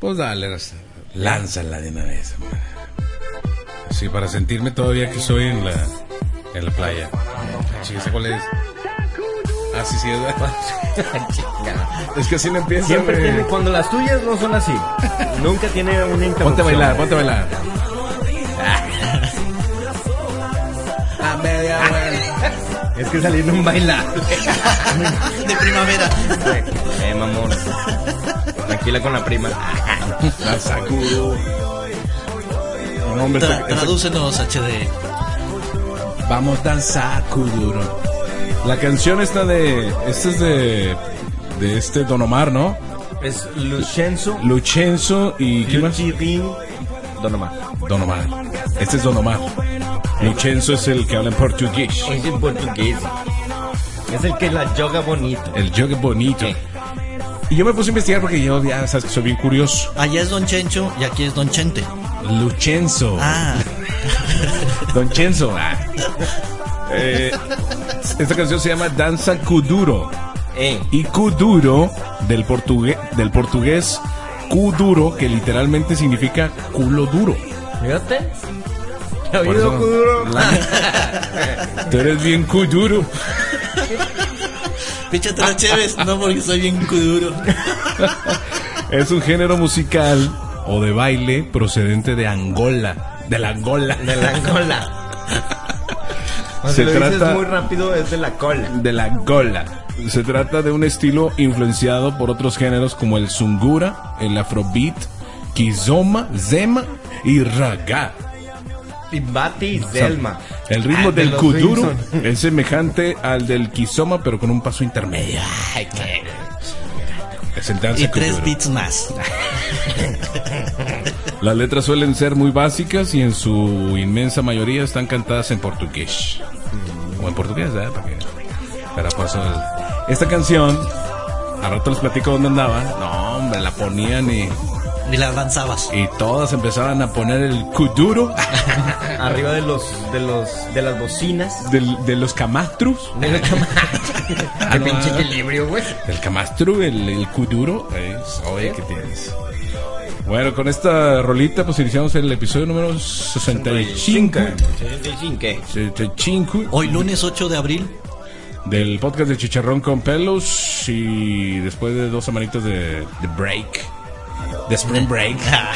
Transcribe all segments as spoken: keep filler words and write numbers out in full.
Pues dale, lánzala de una vez, hombre. Sí, para sentirme todavía que soy en la, en la playa. Sí, ¿sé cuál es? Ah, sí, sí, es verdad. Es que así no empieza. Siempre tiene, cuando las tuyas no son así. Nunca tiene una interrupción. Ponte a bailar, ponte a bailar. A media vuelta. Es que salir en un bailar de primavera. Eh, mamón. Tranquila con la prima. La sacudo. No, hombre, Tra- esta- Tradúcenos, H D. Vamos danza kuduro. La canción esta de... Esta es de... De este Don Omar, ¿no? Es Lucenzo Lucenzo y... ¿Quién más? Luchirín Don Omar. Don Omar. Este es Don Omar. Lucenzo es el que habla en portugués. Es en portugués. Es el que la yoga bonito. El yoga bonito. Y yo me puse a investigar porque yo ya sabes que soy bien curioso. Allá es Don Chencho y aquí es Don Chente. Lucenzo. Ah. Don Chenzo. Ah. Eh, esta canción se llama Danza Kuduro. Eh. Y Kuduro del portugués, del portugués Kuduro, que literalmente significa culo duro. Fíjate. ¿Te ha Por oído eso- Kuduro? La- Tú eres bien Kuduro. Píchate la Chévez, no porque soy bien cuduro. Es un género musical o de baile procedente de Angola. De la Angola. De la Angola. Se Se lo dices trata- muy rápido, es de la cola. De la Angola. Se trata de un estilo influenciado por otros géneros como el Sungura, el Afrobeat, Kizomba, Zema y Raga. Pimbati y Zelma. El ritmo Ah, de del los kuduro Simpson. es semejante al del Kizomba, pero con un paso intermedio. Ay, qué. Es el danza Y tres kuduro. beats más. Las letras suelen ser muy básicas y en su inmensa mayoría están cantadas en portugués. O en portugués, ¿eh? Para que... Pero pues, el- esta canción, a rato les platico dónde andaba. No, hombre, la ponían y, Ni las danzabas. y todas empezaban a poner el kuduro Arriba de los, de los, de las bocinas. del, de los camastrus. De la cama. Ah, Qué no, pinche ah. equilibrio, güey. El camastru, el, el kuduro. eh, Oye, ¿qué tienes? Bueno, con esta rolita pues iniciamos el episodio número sesenta y cinco. sesenta y cinco. sesenta y cinco Hoy lunes ocho de abril. del podcast de Chicharrón con Pelos. Y después de dos semanitas de, de break, de spring break,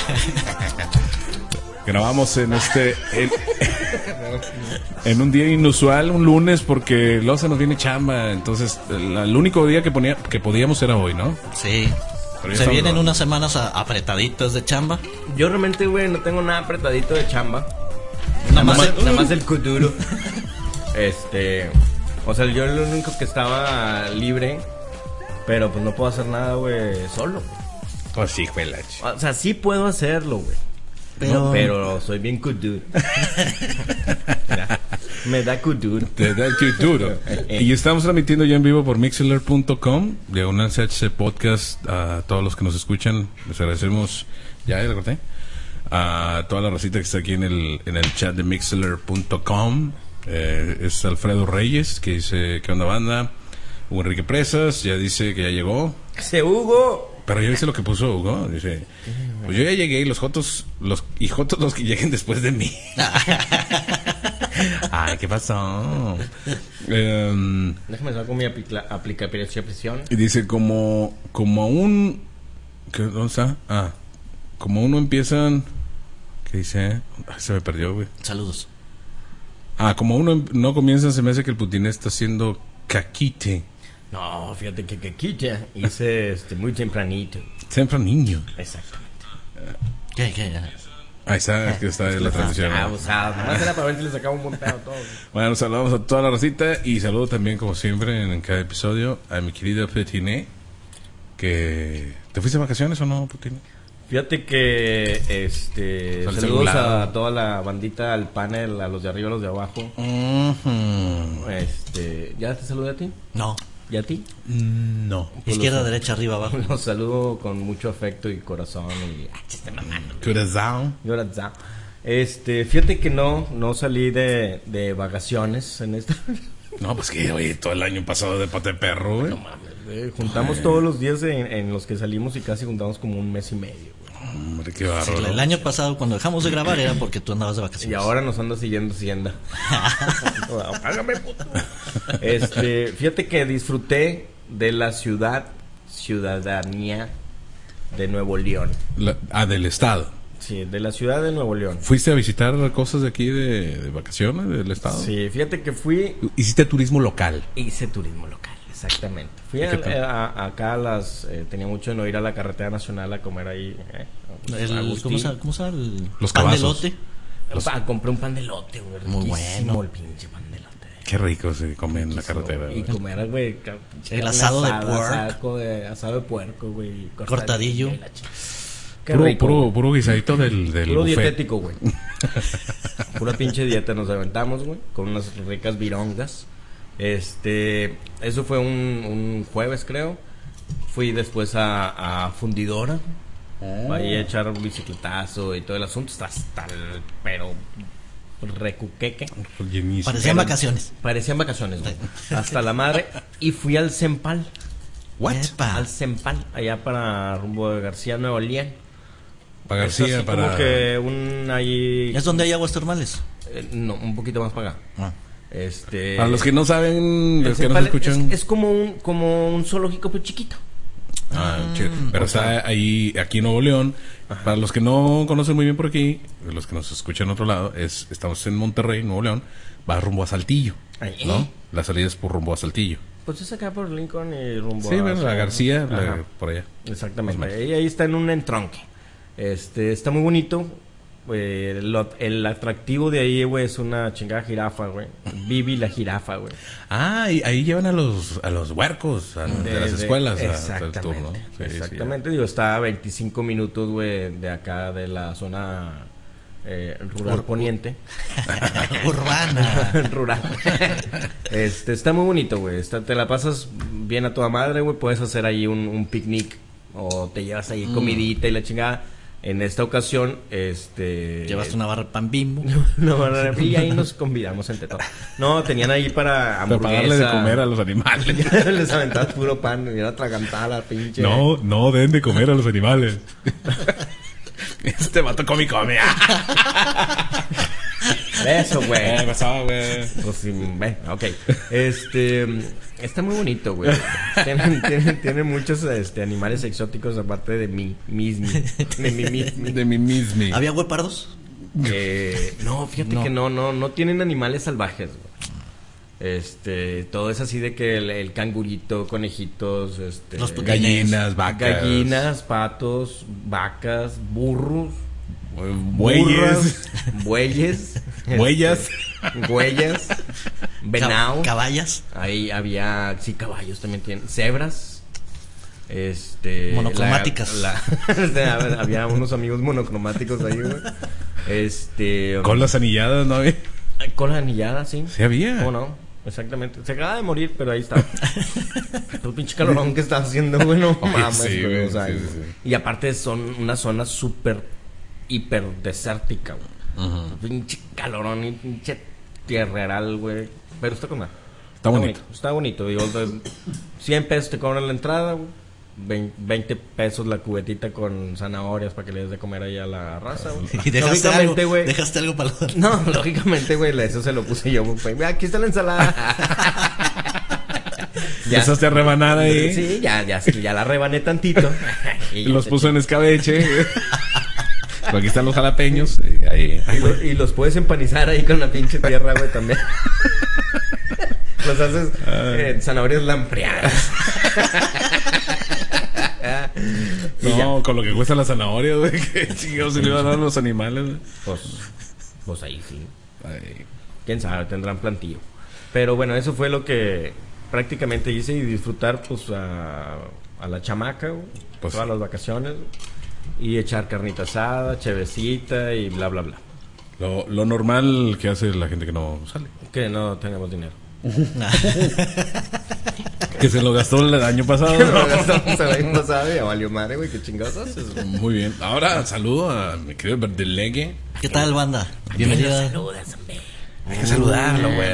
grabamos en este en, en un día inusual, un lunes, porque luego se nos viene chamba. Entonces el, el único día que ponía que podíamos era hoy, ¿no? Sí. Pero ya Se estamos vienen grabando. unas semanas a- apretaditas de chamba. Yo realmente, güey, no tengo nada apretadito de chamba. Nada más Nada el- más, nada más el kuduro. Este. O sea, yo lo único que estaba libre. Pero pues no puedo hacer nada, güey, solo. Pues sí, juela. O sea, sí puedo hacerlo, güey. Pero- No, pero soy bien kuduro. Ya. Me da kuduro. Te da el duro. Y estamos transmitiendo ya en vivo por mixler punto com, de una C H C Podcast. A todos los que nos escuchan, les agradecemos. Ya, ya lo corté. A toda la racita que está aquí en el, en el chat de mixler punto com. Eh, es Alfredo Reyes, que dice: ¿qué onda, banda? Hugo Enrique Presas, ya dice que ya llegó. ¡Se Hugo! Pero yo hice lo que puso Hugo. Dice: pues yo ya llegué y los jotos, los y jotos los que lleguen después de mí. Ay, ¿qué pasó? Em, Déjame sacar con mi aplicla- aplicación. y dice como como un ¿qué, ¿dónde está? Ah, como uno empiezan, ¿qué dice? Ay, se me perdió, güey. Saludos. Ah, como uno em- no comienza, se me hace que el Putin está haciendo caquite. No, fíjate que que quita. Hice este, muy tempranito. Siempre niño. Exactamente. ¿Qué, qué? Ahí está, es que está en la transmisión. Ah, ¿no? abusado. Nomás era para ver si le sacaba un buen pedo a todos. Bueno, saludamos a toda la racita y saludo también, como siempre, en cada episodio, a mi querido Petiné, que... ¿Te fuiste de vacaciones o no, Petiné? Fíjate que este Al saludos celular. a toda la bandita, al panel, a los de arriba, a los de abajo. Ujú. Este, ¿ya te saludé a ti? No. ¿Y a ti? No. Izquierda, derecha, arriba, abajo. Los saludo con mucho afecto y corazón y ah, chiste mamando. Corazón. Y ahora ya. Este, fíjate que no, no salí de, de vacaciones en esta. No, pues que, oye, todo el año pasado de pata de perro, güey. No mames, güey. Juntamos todos los días en, en los que salimos y casi juntamos como un mes y medio, güey. Hombre, qué Sí, bárbaro. el año pasado, cuando dejamos de grabar, era porque tú andabas de vacaciones. Y ahora nos anda siguiendo Hacienda. Págame, puto. Este, fíjate que disfruté de la ciudad, ciudadanía de Nuevo León. La- ah, del estado. Sí, de la ciudad de Nuevo León. ¿Fuiste a visitar cosas de aquí de, de vacaciones del estado? Sí, fíjate que fui, ¿Hiciste turismo local? hice turismo local, exactamente. Fui ¿Y a, qué tal? a- acá a las, eh, tenía mucho de no ir a la carretera nacional a comer ahí. Eh, El- Agustín. ¿cómo, se, ¿Cómo se llama? El Los pan cabazos. de elote. Los- ah, compré un pan de lote, güey. Muy riquísimo bueno. el pinche pan de lote. Qué rico se come en la carretera. Y güey. comer, güey. ca- El carne asado de asada, puerco. saco de- asado de puerco, güey. Cortadillo. y la ch- Qué Puro, rico, puro, güey. puro guisadito del, del Puro buffet. dietético, güey. Pura pinche dieta nos aventamos, güey. Con unas ricas virongas. Este. Eso fue un, un jueves, creo. Fui después a, a Fundidora. Ahí a echar un bicicletazo y todo el asunto. Está hasta el. Pero. Recuqueque. Llenísimo. Parecían Pero- vacaciones. Parecían vacaciones, güey. Hasta la madre. Y fui al Cempal. ¿What? Epa. Al Cempal. Allá para rumbo de García, Nuevo León. Para Es así García, para... como que un ahí. ¿Es donde hay aguas termales? eh, no, un poquito más para acá. Ah. Este. Para los que no saben, el los que no Cempal se escuchan... Es, es como un como un zoológico pero chiquito. Ah, chido. Pero está ahí, aquí en Nuevo León. Para los que no conocen muy bien por aquí, los que nos escuchan en otro lado, es estamos en Monterrey, Nuevo León. Va rumbo a Saltillo, Ahí. ¿no? La salida es por rumbo a Saltillo. Pues es acá por Lincoln y rumbo Sí, a bueno, la García, la- Ajá. por allá. Exactamente. Más o Ahí, ahí está en un entronque. Este, está muy bonito. Eh, lo- el atractivo de ahí, güey, es una chingada jirafa, güey. Vivi la jirafa, güey. Ah, y ahí llevan a los a los huercos a- de, las escuelas a hacer el exactamente, tour, ¿no? Sí, sí, exactamente. Digo, está a veinticinco minutos, güey, de acá, de la zona eh, rural poniente. Urbana. rural. Este, está muy bonito, güey. Está- te la pasas bien a toda madre, güey. Puedes hacer ahí un, un picnic o te llevas ahí comidita y la chingada. En esta ocasión, este... Llevaste una barra de pan Bimbo. No, no, no, y ahí nos convidamos entre todos. No, tenían ahí para Pero para darle de comer a los animales. Les aventabas puro pan y era atragantada la pinche. No, no den de comer a los animales. Este vato come y come. Eso, güey. Eh, pasaba, güey. Pues sí, ve, ok. Este, está muy bonito, güey. Tiene, tiene, tiene muchos este, animales exóticos aparte de mí mismo. De mí mismo. De mi mismi. ¿Había huepardos? Eh, no, fíjate No. que no, no, no tienen animales salvajes, güey. Este, todo es así de que el, el cangurito, conejitos, este, Los putines. Gallinas, vacas. gallinas, patos, vacas, burros, Bueyes. burras, bueyes, Huellas. este, huellas, venado. Cab- Caballas. Ahí había, sí, caballos también tienen, cebras, este, Monocromáticas. la- la- había unos amigos monocromáticos ahí, güey. Este, Con las anilladas, ¿no? había? con la anillada, sí. Sí había. ¿Cómo no? Exactamente. Se acaba de morir, pero ahí está. El pinche calorón que está haciendo, güey, no Oye, mames, sí, güey, güey, o sea, sí, sí, sí. y aparte son una zona súper, hiper desértica, güey. Pinche calorón y pinche tierreral, güey. Pero está con madre. Está bonito. Está bonito. Digo, de cien pesos te cobran la entrada, güey. vein- veinte pesos la cubetita con zanahorias para que le des de comer ahí a la raza, güey. Y dejaste algo, Lógicamente, güey. dejaste algo para los... No, lógicamente, güey, eso se lo puse yo, güey. Mira, aquí está la ensalada. Empezaste a rebanar ahí. Sí, ya, ya, ya la rebané tantito. Y Y ya los te puso en escabeche. Pero aquí están los jalapeños. eh, Ahí. Y, lo- y los puedes empanizar ahí con la pinche tierra, güey, también. Los haces eh, zanahorias lampreadas. Y ya. No, con lo que cuesta la zanahoria, güey. Que chingados se le iban a dar a los animales, güey. Pues, pues ahí sí. Ay. Quién sabe, tendrán plantillo. Pero bueno, eso fue lo que prácticamente hice y disfrutar, pues, a, a la chamaca, güey, Pues todas sí. las vacaciones. Y echar carnita asada, chevecita y bla, bla, bla. Lo, lo normal que hace la gente que no sale. Que no tenemos dinero. Que se lo gastó el año pasado. Lo gastamos el año pasado y ya valió madre, güey, qué chingados haces, güey. Muy bien. Ahora saludo a mi querido Verdelegue. ¿Qué tal, banda? Bienvenida. Hay que saludarlo, güey.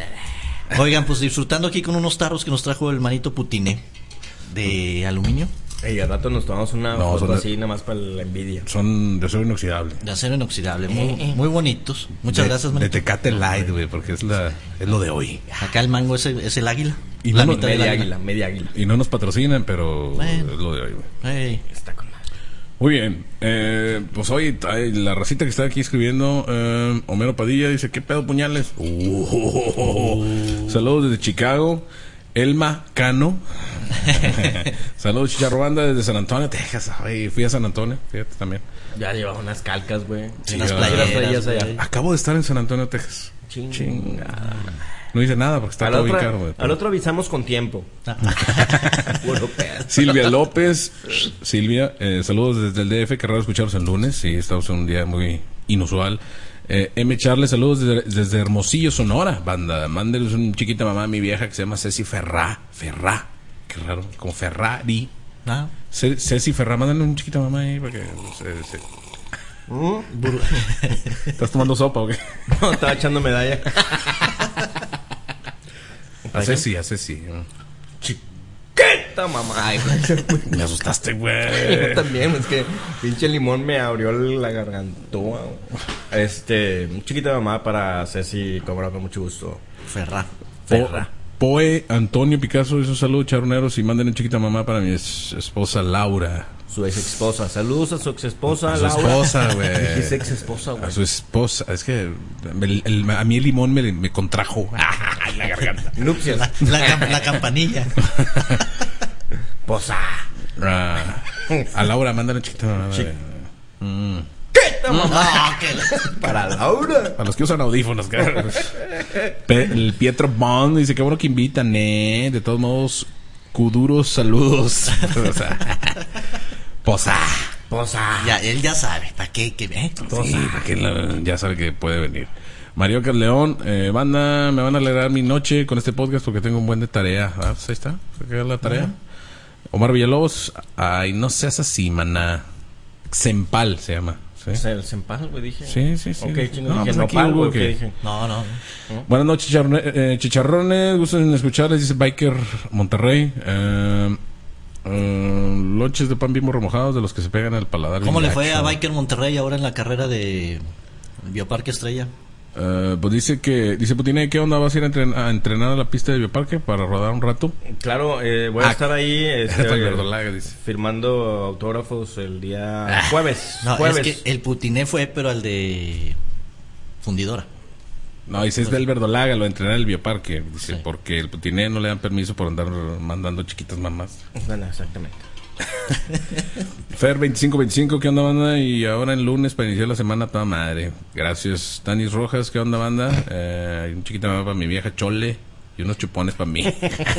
Oigan, pues disfrutando aquí con unos tarros que nos trajo el manito Putine de aluminio. Y al rato nos tomamos una No, foto son de- así, nada más para la envidia. Son de acero inoxidable. De acero inoxidable, muy, muy bonitos. Muchas De- gracias, De manito. Tecate Light, güey, porque es, la, es lo de hoy. Acá el mango es el, es el águila. Y la no- mitad del Media águila. águila, media águila. Y no nos patrocinan, pero Bueno. es lo de hoy, güey. Ey, Está con madre. Muy bien, eh, pues hoy ay, la racita que está aquí escribiendo, eh, Homero Padilla dice, ¿qué pedo puñales? Uh, Saludos desde Chicago, Elma Cano. Saludos Chicharro Banda desde San Antonio, Texas. Ay, fui a San Antonio, fíjate también. Ya llevaba unas calcas, güey. sí, unas ya, playeras, traías allá. güey. Acabo de estar en San Antonio, Texas. Chingada. No hice nada porque está Al todo bien otro, caro, güey. al otro avisamos con tiempo. Puro pedo. Silvia López, Silvia, eh, saludos desde el D F, qué raro escucharos el lunes, sí, estamos en un día muy inusual. Eh, M. Charles, saludos desde, desde Hermosillo, Sonora, banda, mándeles un chiquita mamá a mi vieja que se llama Ceci Ferrá, Ferrá, qué raro, como Ferrari. Ah, Ce- Ceci Ferrá, mándale un chiquita mamá ahí para que se- se- bur- ¿Estás tomando sopa o qué? No, estaba echando medalla. A Ceci, a Ceci. Chiquita mamá. Ay, güey. Me asustaste, Yo güey. también, es que pinche limón me abrió la gargantúa. Este, chiquita mamá para Ceci, cobra con mucho gusto. Ferra. Ferra. Poe Antonio Picasso, esos saludos charroneros y manden un chiquita mamá para mi es- esposa Laura. Su ex esposa. Saludos a su ex esposa, A su Laura. esposa, güey. Dijiste ex esposa, A güey. su esposa. Es que el- el- a mí el limón me, me contrajo la garganta. Nupcias. La, la, cam- la campanilla. Posa. Ah, a Laura, mándale un chiquita mamá. Chi- güey. Mm. Chiquita mamá. No, que- Para Laura. A los que usan audífonos, cabrón. Pe- el Pietro Bond dice que bueno que invitan, eh. De todos modos, Kuduros, saludos. O sea, posa. Posa. Ya, él ya sabe. ¿Para qué? ¿Qué eh? Sí, porque la- ya sabe que puede venir. Mario León, eh, banda, me van a alegrar mi noche con este podcast porque tengo un buen de tarea. Ah, pues ahí está, se queda la tarea. Omar Villalobos, ay, no seas así, maná. Xempal se llama. ¿sí? O sea, el sempal, güey, dije. Sí, sí, sí. Ok, chingo, No, dije, pues aquí nopal, hubo güey, que- ¿qué dije? No, no. Buenas noches, chicharrone- eh, chicharrones. Gusto en escucharles, dice Biker Monterrey. Eh, eh, lonches de pan bimbo remojados de los que se pegan al paladar. ¿Cómo bien le fue a gacho. Biker Monterrey ahora en la carrera de Bioparque Estrella? Eh, pues dice que, dice Putine, ¿qué onda? ¿Vas a ir a, entren- a entrenar a la pista de Bioparque para rodar un rato? Claro, eh, voy a Ah, estar ahí este, Para el verdolaga, dice. firmando autógrafos el día jueves. No, jueves. es que el Putiné fue, pero al de Fundidora. No, dice es del verdolaga, lo entrenar en el Bioparque. Dice, Sí. porque el Putine no le dan permiso por andar mandando chiquitas mamás. Bueno, exactamente. Fer veinticinco veinticinco, ¿qué onda, banda? Y ahora en lunes para iniciar la semana, toda madre. Gracias. Tanis Rojas, ¿qué onda, banda? Eh, hay un chiquita mamá para mi vieja Chole y unos chupones para mí.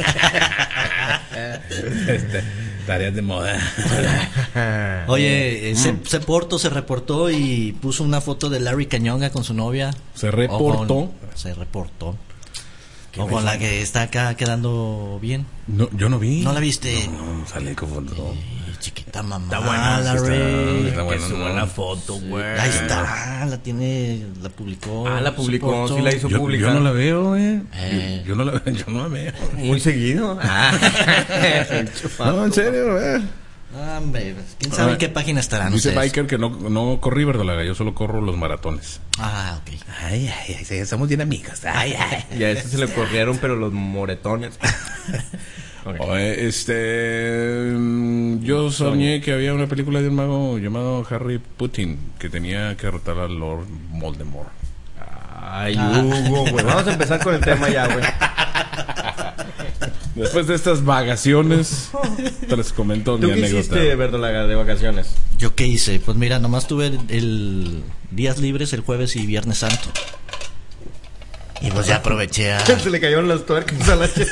Este, tareas de moda. Oye, eh, se, se portó, se reportó y puso una foto de Larry Cañonga con su novia. Se reportó. O con- se reportó. O con la que está acá quedando bien. No, yo no vi. ¿No la viste? No, no, sale como... no. Eh, chiquita mamá. Está buena, Larry. está- está buena, Que suba no. la foto, güey. Ahí está, la tiene, la publicó. Ah, la publicó, se portó. sí la hizo Yo, pública. yo no la veo, eh. Eh. Yo, yo no la, yo no la veo. Muy seguido. Ah. No, en serio, eh. Ah, hombre, quién sabe Ah, en qué página estarán Dice ustedes. Biker que no, no corrí verdolaga, yo solo corro los maratones. Ah, ok. Ay, ay, ay, somos bien amigos. Ay, ay. Y a ese se le corrieron, pero los moretones. Ok. Oye, este. mm, Yo soñé que había una película de un mago llamado Harry Putin que tenía que derrotar a Lord Voldemort. Ay, Hugo, güey. Vamos a empezar con el tema ya, güey. Después de estas vagaciones, te les comento ¿Tú mi qué anécdota. hiciste, Verdolaga, de vacaciones? ¿Yo qué hice? Pues mira, nomás tuve el, el días libres el jueves y viernes santo. Y pues ya aproveché a... Se le cayeron las tuercas a la che.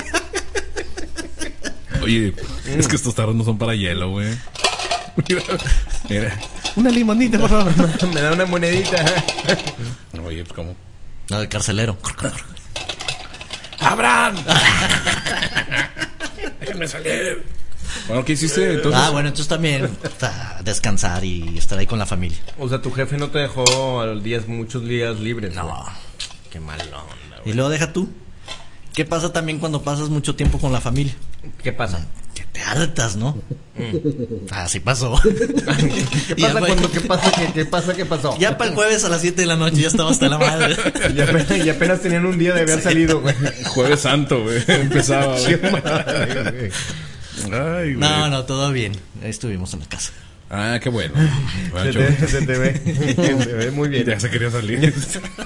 Oye, es que estos tarros no son para hielo, güey. Mira, mira. Una limonita, por favor. Me da una monedita. Oye, pues cómo. No, el carcelero. ¡Abraham! Déjenme salir. Bueno, ¿qué hiciste entonces? Ah, bueno, entonces también ta, descansar y estar ahí con la familia. O sea, tu jefe no te dejó a los días, muchos días libres. No. güey. Qué mal onda, Y güey. luego deja tú. ¿Qué pasa también cuando pasas mucho tiempo con la familia? ¿Qué pasa? Que te hartas, ¿no? Así pasó. ¿Qué pasa cuando qué pasa qué, qué pasa qué pasó? Ya para el jueves a las siete de la noche ya estaba hasta la madre. Y apenas, y apenas tenían un día de haber salido, güey. Jueves Santo, güey. Empezaba, güey. Ay, güey. No, no, todo bien. Ahí estuvimos en la casa. Ah, qué bueno. Se te, se te ve. Se te ve muy bien. Ya se quería salir.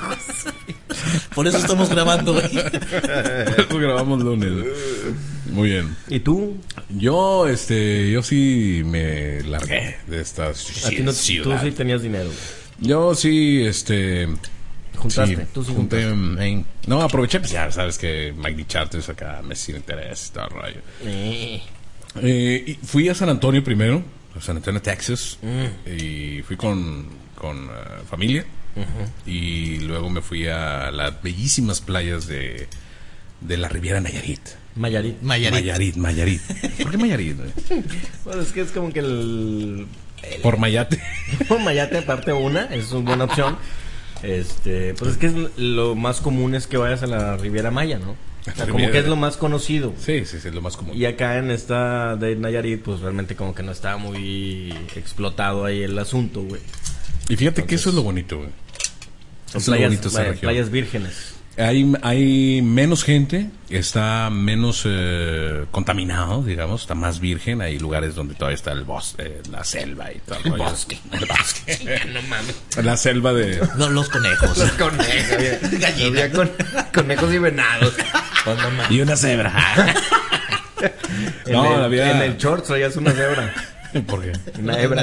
Por eso estamos grabando, güey. Por eso grabamos lunes. Muy bien. ¿Y tú? Yo, este, yo sí me largué de esta A ti no, ciudad. tú sí tenías dinero, güey. Yo sí, este... ¿Juntaste? Sí, Tú sí junté, juntaste. en- no, aproveché, pues ya sabes que Mike Charters acá me sin interés y todo el rollo. Eh. Eh, y fui a San Antonio primero, a San Antonio, Texas, Mm. y fui con, con eh, familia. Uh-huh. Y luego me fui a las bellísimas playas de, de la Riviera Nayarit. Mayarit. Mayarit. Mayarit, Mayarit. ¿Por qué Mayarit, güey? Bueno, es que es como que el... Por Mayate. Mayate, aparte una, es una buena opción. Este, pues es que es lo más común es que vayas a la Riviera Maya, ¿no? O sea, como que es lo más conocido. Sí, sí, sí, es lo más común. Y acá en esta de Nayarit, pues realmente como que no está muy explotado ahí el asunto, güey. Y fíjate que Entonces, eso es lo bonito, güey. Son Es lo playas, bonito de esa vaya, región. playas vírgenes. Hay, hay menos gente, está menos eh, contaminado, digamos, está más virgen. Hay lugares donde todavía está el bosque, eh, la selva y todo el rollo. Bosque. El bosque. No mames. La selva de... No, los conejos. Los conejos. Había, había con, conejos y venados. Pues no mames. Y una cebra. En No, el, había... en el short traías una cebra. ¿Por qué? Una hebra.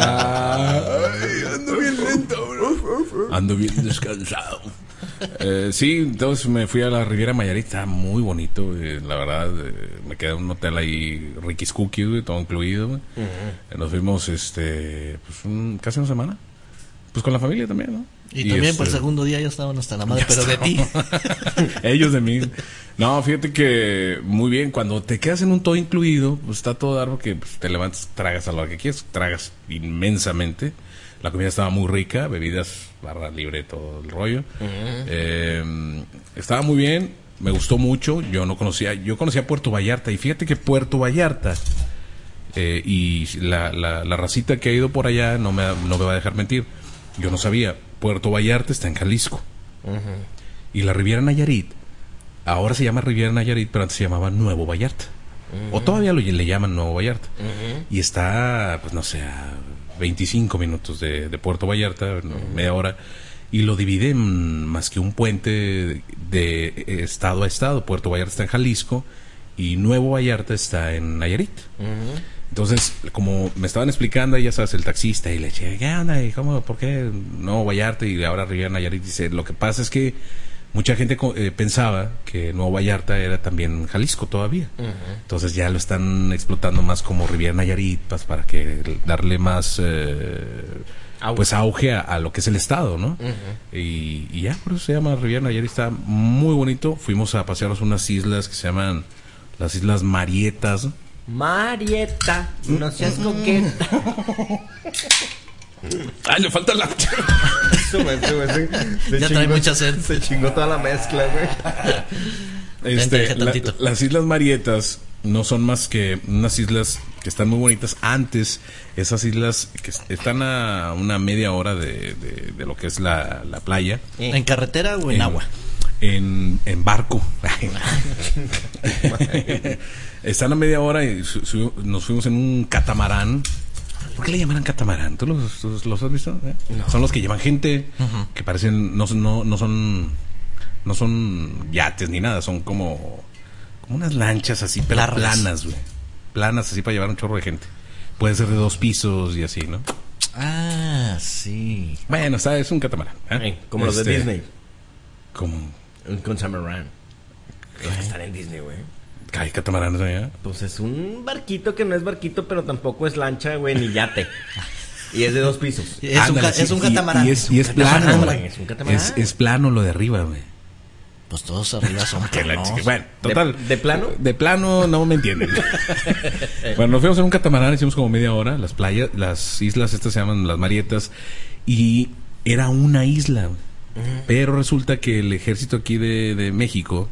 Ay, ando bien lento, bro. Ando bien descansado. Eh, sí, entonces me fui a la Riviera Nayarit, está muy bonito, eh, la verdad. Eh, me quedé en un hotel ahí, Ricky's Cookies, güey, todo incluido. Güey. Uh-huh. Eh, nos fuimos, este, pues un, casi una semana. Pues con la familia también, ¿no? Y, y también este, por el segundo día ya estaban hasta la madre, pero de ti. Ellos de mí. No, fíjate que muy bien. Cuando te quedas en un todo incluido, pues está todo dar porque pues, te levantas, tragas a lo que quieres, tragas inmensamente. La comida estaba muy rica, bebidas, barra libre, todo el rollo. Uh-huh. Eh, estaba muy bien, me gustó mucho. Yo no conocía, yo conocía Puerto Vallarta y fíjate que Puerto Vallarta eh, y la, la, la racita que ha ido por allá no me, no me va a dejar mentir. Yo no sabía. Puerto Vallarta está en Jalisco. Uh-huh. Y la Riviera Nayarit, ahora se llama Riviera Nayarit, pero antes se llamaba Nuevo Vallarta. Uh-huh. O todavía lo, le llaman Nuevo Vallarta. Uh-huh. Y está, pues no sé, a veinticinco minutos de, de Puerto Vallarta, no, uh-huh. media hora. Y lo dividen más que un puente de, de estado a estado. Puerto Vallarta está en Jalisco y Nuevo Vallarta está en Nayarit. Uh-huh. Entonces, como me estaban explicando, ya sabes, el taxista, y le dije, ¿qué onda? ¿Y cómo? ¿Por qué Nuevo Vallarta y ahora Riviera Nayarit? Dice, lo que pasa es que mucha gente eh, pensaba que Nuevo Vallarta era también Jalisco todavía. Uh-huh. Entonces ya lo están explotando más como Riviera Nayarit, pues, para que darle más eh, pues auge a, a lo que es el estado, ¿no? Uh-huh. Y, y ya, por eso se llama Riviera Nayarit, está muy bonito. Fuimos a pasearnos unas islas que se llaman las Islas Marietas. Marieta, no seas coqueta. Ay, le falta la... Sube, sube, sube. Se ya chingó, trae mucha sed. Se chingó toda la mezcla, güey. Este, la, las Islas Marietas no son más que unas islas que están muy bonitas. Antes, esas islas que están a una media hora de, de, de lo que es la, la playa. ¿En carretera o en, en agua? En, en barco. Están a media hora y su, su, nos fuimos en un catamarán. ¿Por qué le llamarán catamarán? ¿Tú los, los, los has visto? ¿Eh? No. Son los que llevan gente, uh-huh. que parecen, no, no, no son no son yates ni nada, son como, como unas lanchas así, pero Largas. planas, güey. Planas así para llevar un chorro de gente. Puede ser de dos pisos y así, ¿no? Ah, sí. Bueno, ¿sabes? Es un catamarán. ¿eh? Hey, como este, los de Disney. Como... Un catamarán. Están en Disney, güey. ¿Hay catamaranes allá? Pues es un barquito que no es barquito, pero tampoco es lancha, güey, ni yate. Y es de dos pisos. Es, Ándale, un, sí, es un catamarán. Y, y es, y es plano, güey. Es un catamarán. Es, es plano lo de arriba, güey. Pues todos arriba son planos. Bueno, total. ¿De, ¿De plano? De plano no me entienden. Bueno, nos fuimos en un catamarán, hicimos como media hora. Las playas, las islas estas se llaman las Marietas. Y era una isla, güey. Uh-huh. Pero resulta que el ejército aquí de, de México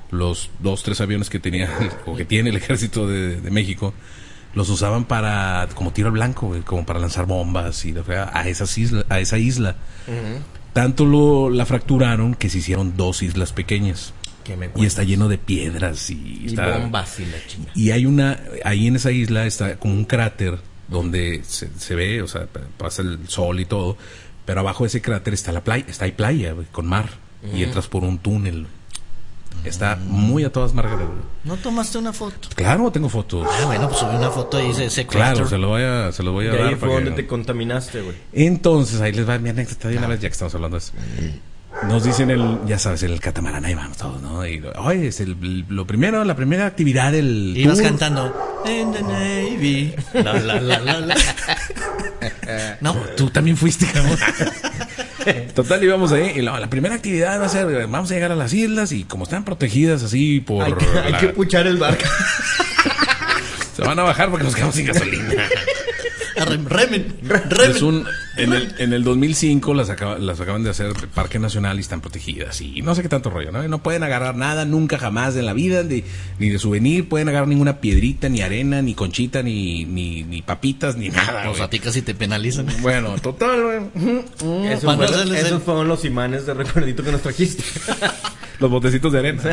los dos, tres aviones que tenía o que tiene el ejército de, de México, los usaban para como tiro al blanco, güey, como para lanzar bombas y la fregada, a esas isla, a esa isla. Uh-huh. Tanto lo la fracturaron que se hicieron dos islas pequeñas. Y está lleno de piedras y, y está, bombas y la chingada. Y hay una, ahí en esa isla está como un cráter donde se, se ve, o sea, pasa el sol y todo, pero abajo de ese cráter está la playa, está ahí playa, güey, con mar, uh-huh. y entras por un túnel. Está uh-huh. muy a todas margaritas. ¿No tomaste una foto? Claro, tengo fotos. Ah, bueno, pues subí una foto y ese Claro, se lo voy a, se lo voy a y dar. ahí fue donde que... te contaminaste, güey. Entonces, ahí les va mi anécdota de una vez, ya que estamos hablando de eso. Nos dicen el, ya sabes, el catamarán, ahí vamos todos, ¿no? Y, oye, es el, lo primero, la primera actividad del Ibas tour. cantando In the Navy. La, la, la, la, la. No, tú también fuiste, cabrón. Total, íbamos ahí. Y la, la primera actividad va a ser, vamos a llegar a las islas y como están protegidas así por... Hay que, la, hay que puchar el barco. Se van a bajar porque nos quedamos sin gasolina. Remen, remen. Es un, en, el, en el dos mil cinco las, acaba, las acaban de hacer Parque Nacional y están protegidas y no sé qué tanto rollo, ¿no? Y no pueden agarrar nada nunca jamás en la vida, de, ni de souvenir, pueden agarrar ninguna piedrita, ni arena, ni conchita, ni, ni, ni papitas, ni nada. Pues a ti casi te penalizan. Bueno, total, güey. Eso fue, esos el... fueron los imanes de recuerdito que nos trajiste. Los botecitos de arena.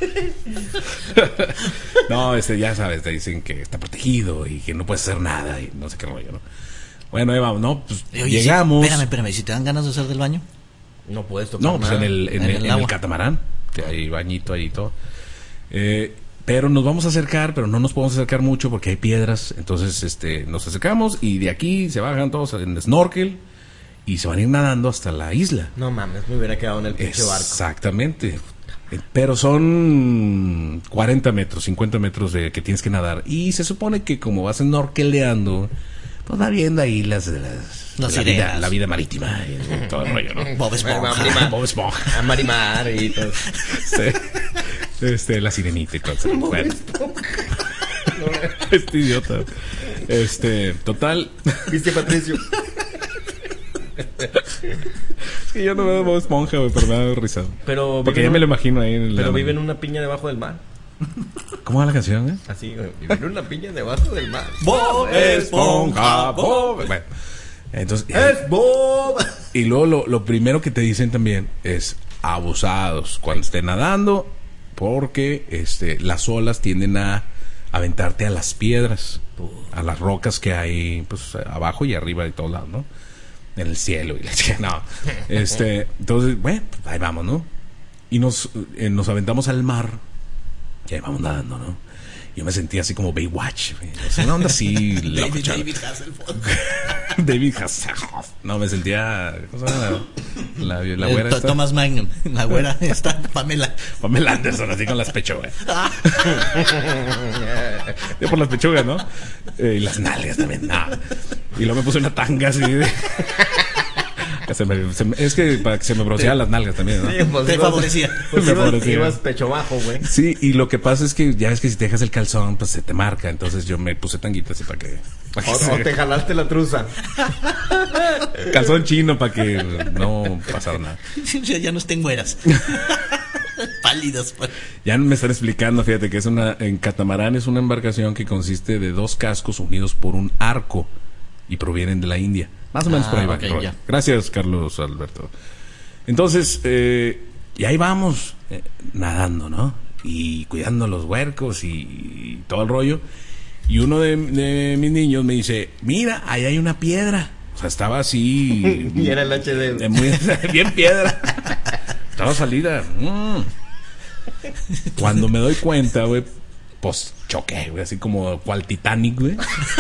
No, este, ya sabes, te dicen que está protegido y que no puedes hacer nada y no sé qué rollo, ¿no? Bueno, ahí vamos, ¿no? Pues oye, llegamos. Si, espérame, espérame, ¿si te dan ganas de hacer del baño? No puedes tocar No, pues nada. en el, en, en, el, en el catamarán, que hay bañito ahí y todo. Eh, pero nos vamos a acercar, pero no nos podemos acercar mucho porque hay piedras. Entonces, este, nos acercamos y de aquí se bajan todos en snorkel y se van a ir nadando hasta la isla. No mames, me hubiera quedado en el pinche barco. Exactamente. Pero son cuarenta metros, cincuenta metros de que tienes que nadar. Y se supone que como vas snorkeleando, pues va viendo ahí las, las, las la, vida, la vida marítima y todo el rollo, ¿no? Bob Esponja. Bob Esponja. A marimar y todo. Sí. Este, la sirenita y todo eso. Bueno. Este idiota. Este, total. ¿Viste, Patricio? Es que yo no veo Bob Esponja, güey, pero me da risa. Pero porque ya un... me lo imagino ahí en Pero la... vive en una piña debajo del mar. ¿Cómo va la canción, eh? Así, güey. Vive en una piña debajo del mar. Bob Esponja, Bob. Bueno, entonces... ¡Es Bob! Y luego lo, lo primero que te dicen también es abusados cuando estén nadando, porque este, las olas tienden a aventarte a las piedras, a las rocas que hay pues abajo y arriba de todos lados, ¿no? En el cielo y la chica, no. Este, entonces, bueno, pues ahí vamos, ¿no? Y nos, eh, nos aventamos al mar y ahí vamos nadando, ¿no? Yo me sentía así como Baywatch, o sea, una onda así. David, David Hasselhoff. David Hasselhoff. No, me sentía. ¿Cómo se llama? La, la, la güera esta. Thomas Magnum. La güera está Pamela. Pamela Anderson, así con las pechugas. Yo por las pechugas, ¿no? Eh, y las nalgas también. No. Y luego me puse una tanga así de. Se me, se me, es que para que se me broncearan las nalgas también, ¿no? Sí, pues te ibas, favorecía. Pues me ibas, favorecía. ibas pecho bajo, güey. Sí, y lo que pasa es que ya ves que si te dejas el calzón, pues se te marca. Entonces yo me puse tanguitas así para que... Para que o, se... o te jalaste la truza. Calzón chino para que no pasara nada. Ya no estén güeras. Pálidas. Pues. Ya me están explicando, fíjate que es una... En catamarán es una embarcación que consiste de dos cascos unidos por un arco y provienen de la India. Más o menos ah, por ahí va. Okay, ya. Gracias, Carlos Alberto. Entonces, eh, y ahí vamos, eh, nadando, ¿no? Y cuidando los huercos y, y todo el rollo. Y uno de, de mis niños me dice, mira, ahí hay una piedra. O sea, estaba así... Y era el H D. Muy, bien piedra. Estaba salida. Mm. Cuando me doy cuenta, güey, pues choqué, güey, así como cual Titanic, güey.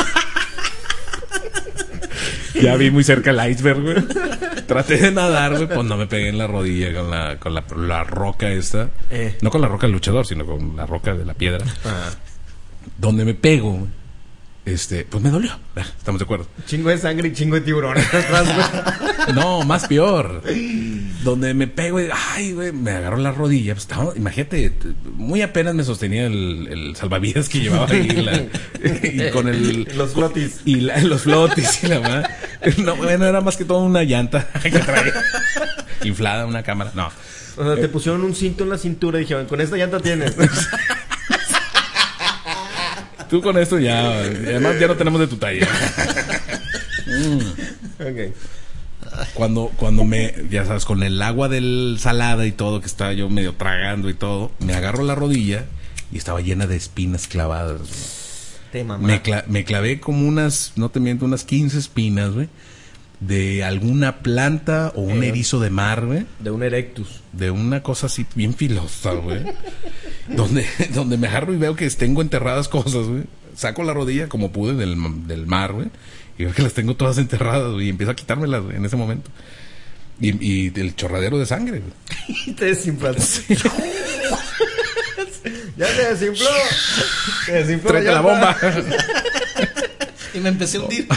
Ya vi muy cerca el iceberg, güey. Traté de nadar, güey, pues no me pegué en la rodilla con la, con la, la roca esta. Eh. No con la roca del luchador, sino con la roca de la piedra. Ajá. Donde me pego, güey, este, pues me dolió. Estamos de acuerdo. Chingo de sangre y chingo de tiburón. No, más peor. Donde me pego, y, ay, güey, me agarró la rodilla. Pues estaba, imagínate, muy apenas me sostenía el, el salvavidas que llevaba ahí. La, y con el... Los flotis. Y la, los flotis y la madre. No, bueno, era más que todo una llanta que traía. Inflada, una cámara. No. O sea, te pusieron un cinto en la cintura y dijeron, con esta llanta tienes. Tú con esto ya, además ya no tenemos de tu talla. mm. Ok. Cuando, cuando me, ya sabes, con el agua del salada y todo, que estaba yo medio tragando y todo, me agarro la rodilla y estaba llena de espinas clavadas. Te mamá. Me, cla- me clavé como unas, no te miento, unas quince espinas, güey, de alguna planta o un Eh. erizo de mar, güey. De un erectus. De una cosa así bien filosa, güey. donde, donde me agarro y veo que tengo enterradas cosas, güey. Saco la rodilla como pude del, del mar, güey. Y veo que las tengo todas enterradas, güey. Y empiezo a quitármelas, güey, en ese momento. Y, y el chorradero de sangre, güey. Y te desinflaste. Ya se desinfló. Se desinfló. Tráete la bomba. Y me empecé a hundir.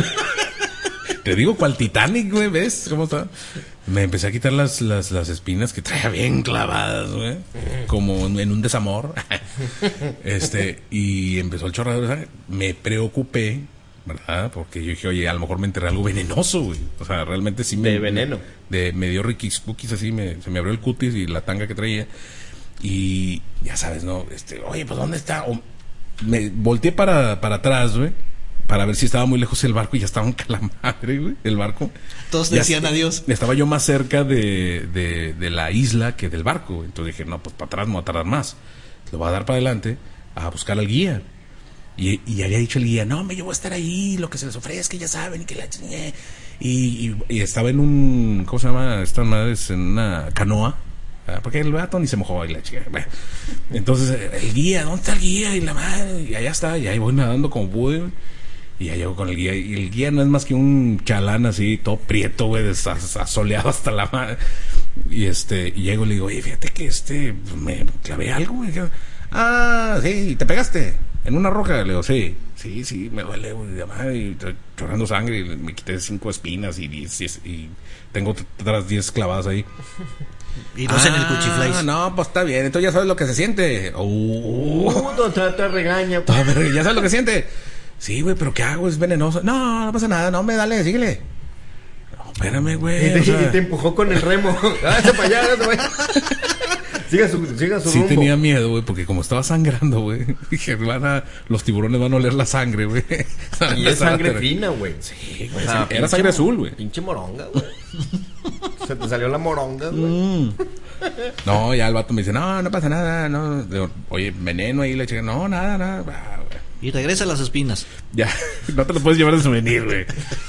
Te digo, cual Titanic, güey, ¿ves cómo está? Me empecé a quitar las, las, las espinas que traía bien clavadas, güey. Como en un desamor. Este, y empezó el chorradero de sangre. Me preocupé, ¿verdad? Porque yo dije, oye, a lo mejor me enterré algo venenoso, güey. O sea, realmente sí me... De veneno. De, me dio riquis cookies así, me, se me abrió el cutis y la tanga que traía. Y ya sabes, ¿no? Este, oye, pues ¿dónde está? O, me volteé para, para atrás, güey. Para ver si estaba muy lejos el barco y ya estaba en la madre, güey, el barco. Todos Ya decían est- adiós. Estaba yo más cerca de, de, de la isla que del barco, güey. Entonces dije, no, pues para atrás me voy a tardar más. Lo voy a dar para adelante a buscar al guía. Y, y había dicho el guía, no, me yo voy a estar ahí, lo que se les ofrezca, ya saben, y que la chingue. Y, y, y estaba en un, ¿cómo se llama? Estas madres, en una canoa. Ah, porque el vato ni se mojó y la chica. Bueno. Entonces, el guía, ¿dónde está el guía? Y la madre, y allá está, y ahí voy nadando como pude, güey. Y ya llego con el guía. Y el guía no es más que un chalán así, todo prieto, güey, des- as- asoleado hasta la madre. Y este, y llego y le digo, oye, fíjate que este, me clavé algo, güey. Ah, sí, ¿te pegaste? ¿En una roca? Le digo, sí. Sí, sí, me duele, güey, la madre, y estoy chorrando sangre. Y me quité cinco espinas y, diez, y, y tengo otras diez clavadas ahí. Y dos en el Ah, cuchiflais. no, pues está bien, entonces ya sabes lo que se siente. Uh, Uh, no, te, te regaña. Ah, pero ya sabes lo que siente. Sí, güey, pero ¿qué hago? Es venenoso. No, no pasa nada. No, me dale, síguele. No, espérame, Y güey. te, o sea, y te empujó con el remo. Hágase para allá, hágase para allá. Siga su, siga su sí rumbo. tenía miedo, güey, porque como estaba sangrando, güey. Dije, van a, los tiburones van a oler la sangre, güey. Y es sangre fina, güey. Sí, O güey. sea, era pinche sangre mo- azul, güey. Pinche moronga, güey. Se te salió la moronga, güey. Mm. No, ya el vato me dice, no, no pasa nada. No. Digo, oye, veneno ahí, la chica. No, nada, nada. Ah, güey. Y regresa las espinas. Ya, no te lo puedes llevar de souvenir, güey.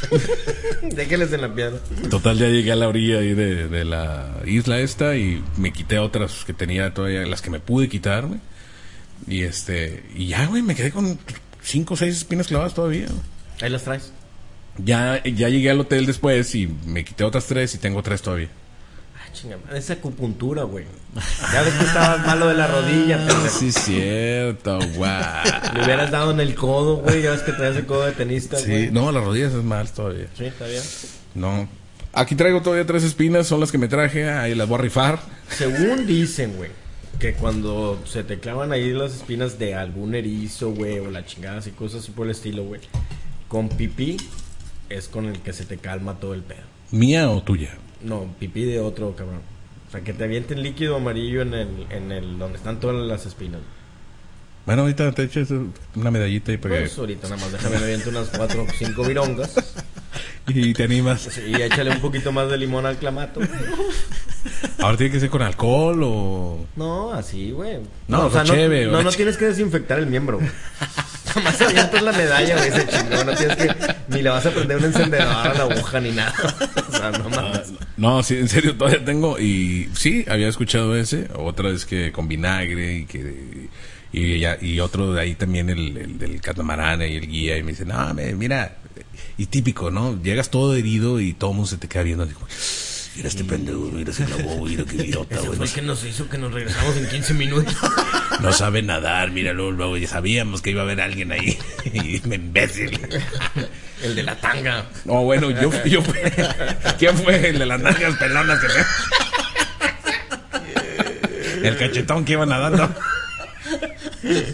Déjenles en la piedra. Total, ya llegué a la orilla ahí de, de la isla esta y me quité otras que tenía todavía, las que me pude quitar, güey. Y este, y ya, güey, me quedé con cinco o seis espinas clavadas todavía, güey. Ahí las traes. Ya, ya llegué al hotel después y me quité otras tres y tengo tres todavía. Ah, chinga, esa acupuntura, güey. Ya ves que estabas malo de la rodilla, Ah, pendejo. sí, cierto, guau. Le hubieras dado en el codo, güey. Ya ves que traes el codo de tenista, güey. Sí, no, las rodillas es mal todavía. Sí, está bien. No. Aquí traigo todavía tres espinas, son las que me traje, ahí las voy a rifar. Según dicen, güey, que cuando se te clavan ahí las espinas de algún erizo, güey, o la chingada, así cosas así por el estilo, güey, con pipí es con el que se te calma todo el pedo. ¿Mía o tuya? No, pipí de otro, cabrón. O sea, que te avienten líquido amarillo en el, en el, donde están todas las espinas. Bueno, ahorita te eches una medallita y para que... Pues ahorita nada más déjame me aviento unas cuatro o cinco virongas. Y te animas. Y échale un poquito más de limón al clamato. Ahora tiene que ser con alcohol o... No, así, güey. No, o sea, con no, cheve, no, güey. no tienes que desinfectar el miembro, güey. Nomás avientas la medalla, güey, ese chingón. No tienes que... Ni le vas a prender un encendedor a la aguja ni nada. O sea, no mames. No, sí, en serio, todavía tengo. Y sí, había escuchado ese. Otra vez que con vinagre y que... Y, ya, y otro de ahí también, el, el del catamarán y el guía. Y me dice, no, me, mira... Y típico, ¿no? Llegas todo herido y todo el mundo se te queda viendo así como... Mira este pendejo, mira ese clavó, mira qué idiota, Ese güey. fue No, el que nos hizo que nos regresamos en quince minutos. no sabe nadar, míralo, luego ya sabíamos que iba a haber alguien ahí. Y me imbécil. El de la tanga. No, bueno, yo, yo fui... ¿Quién fue el de las nalgas pelonas que se... El cachetón que iba nadando?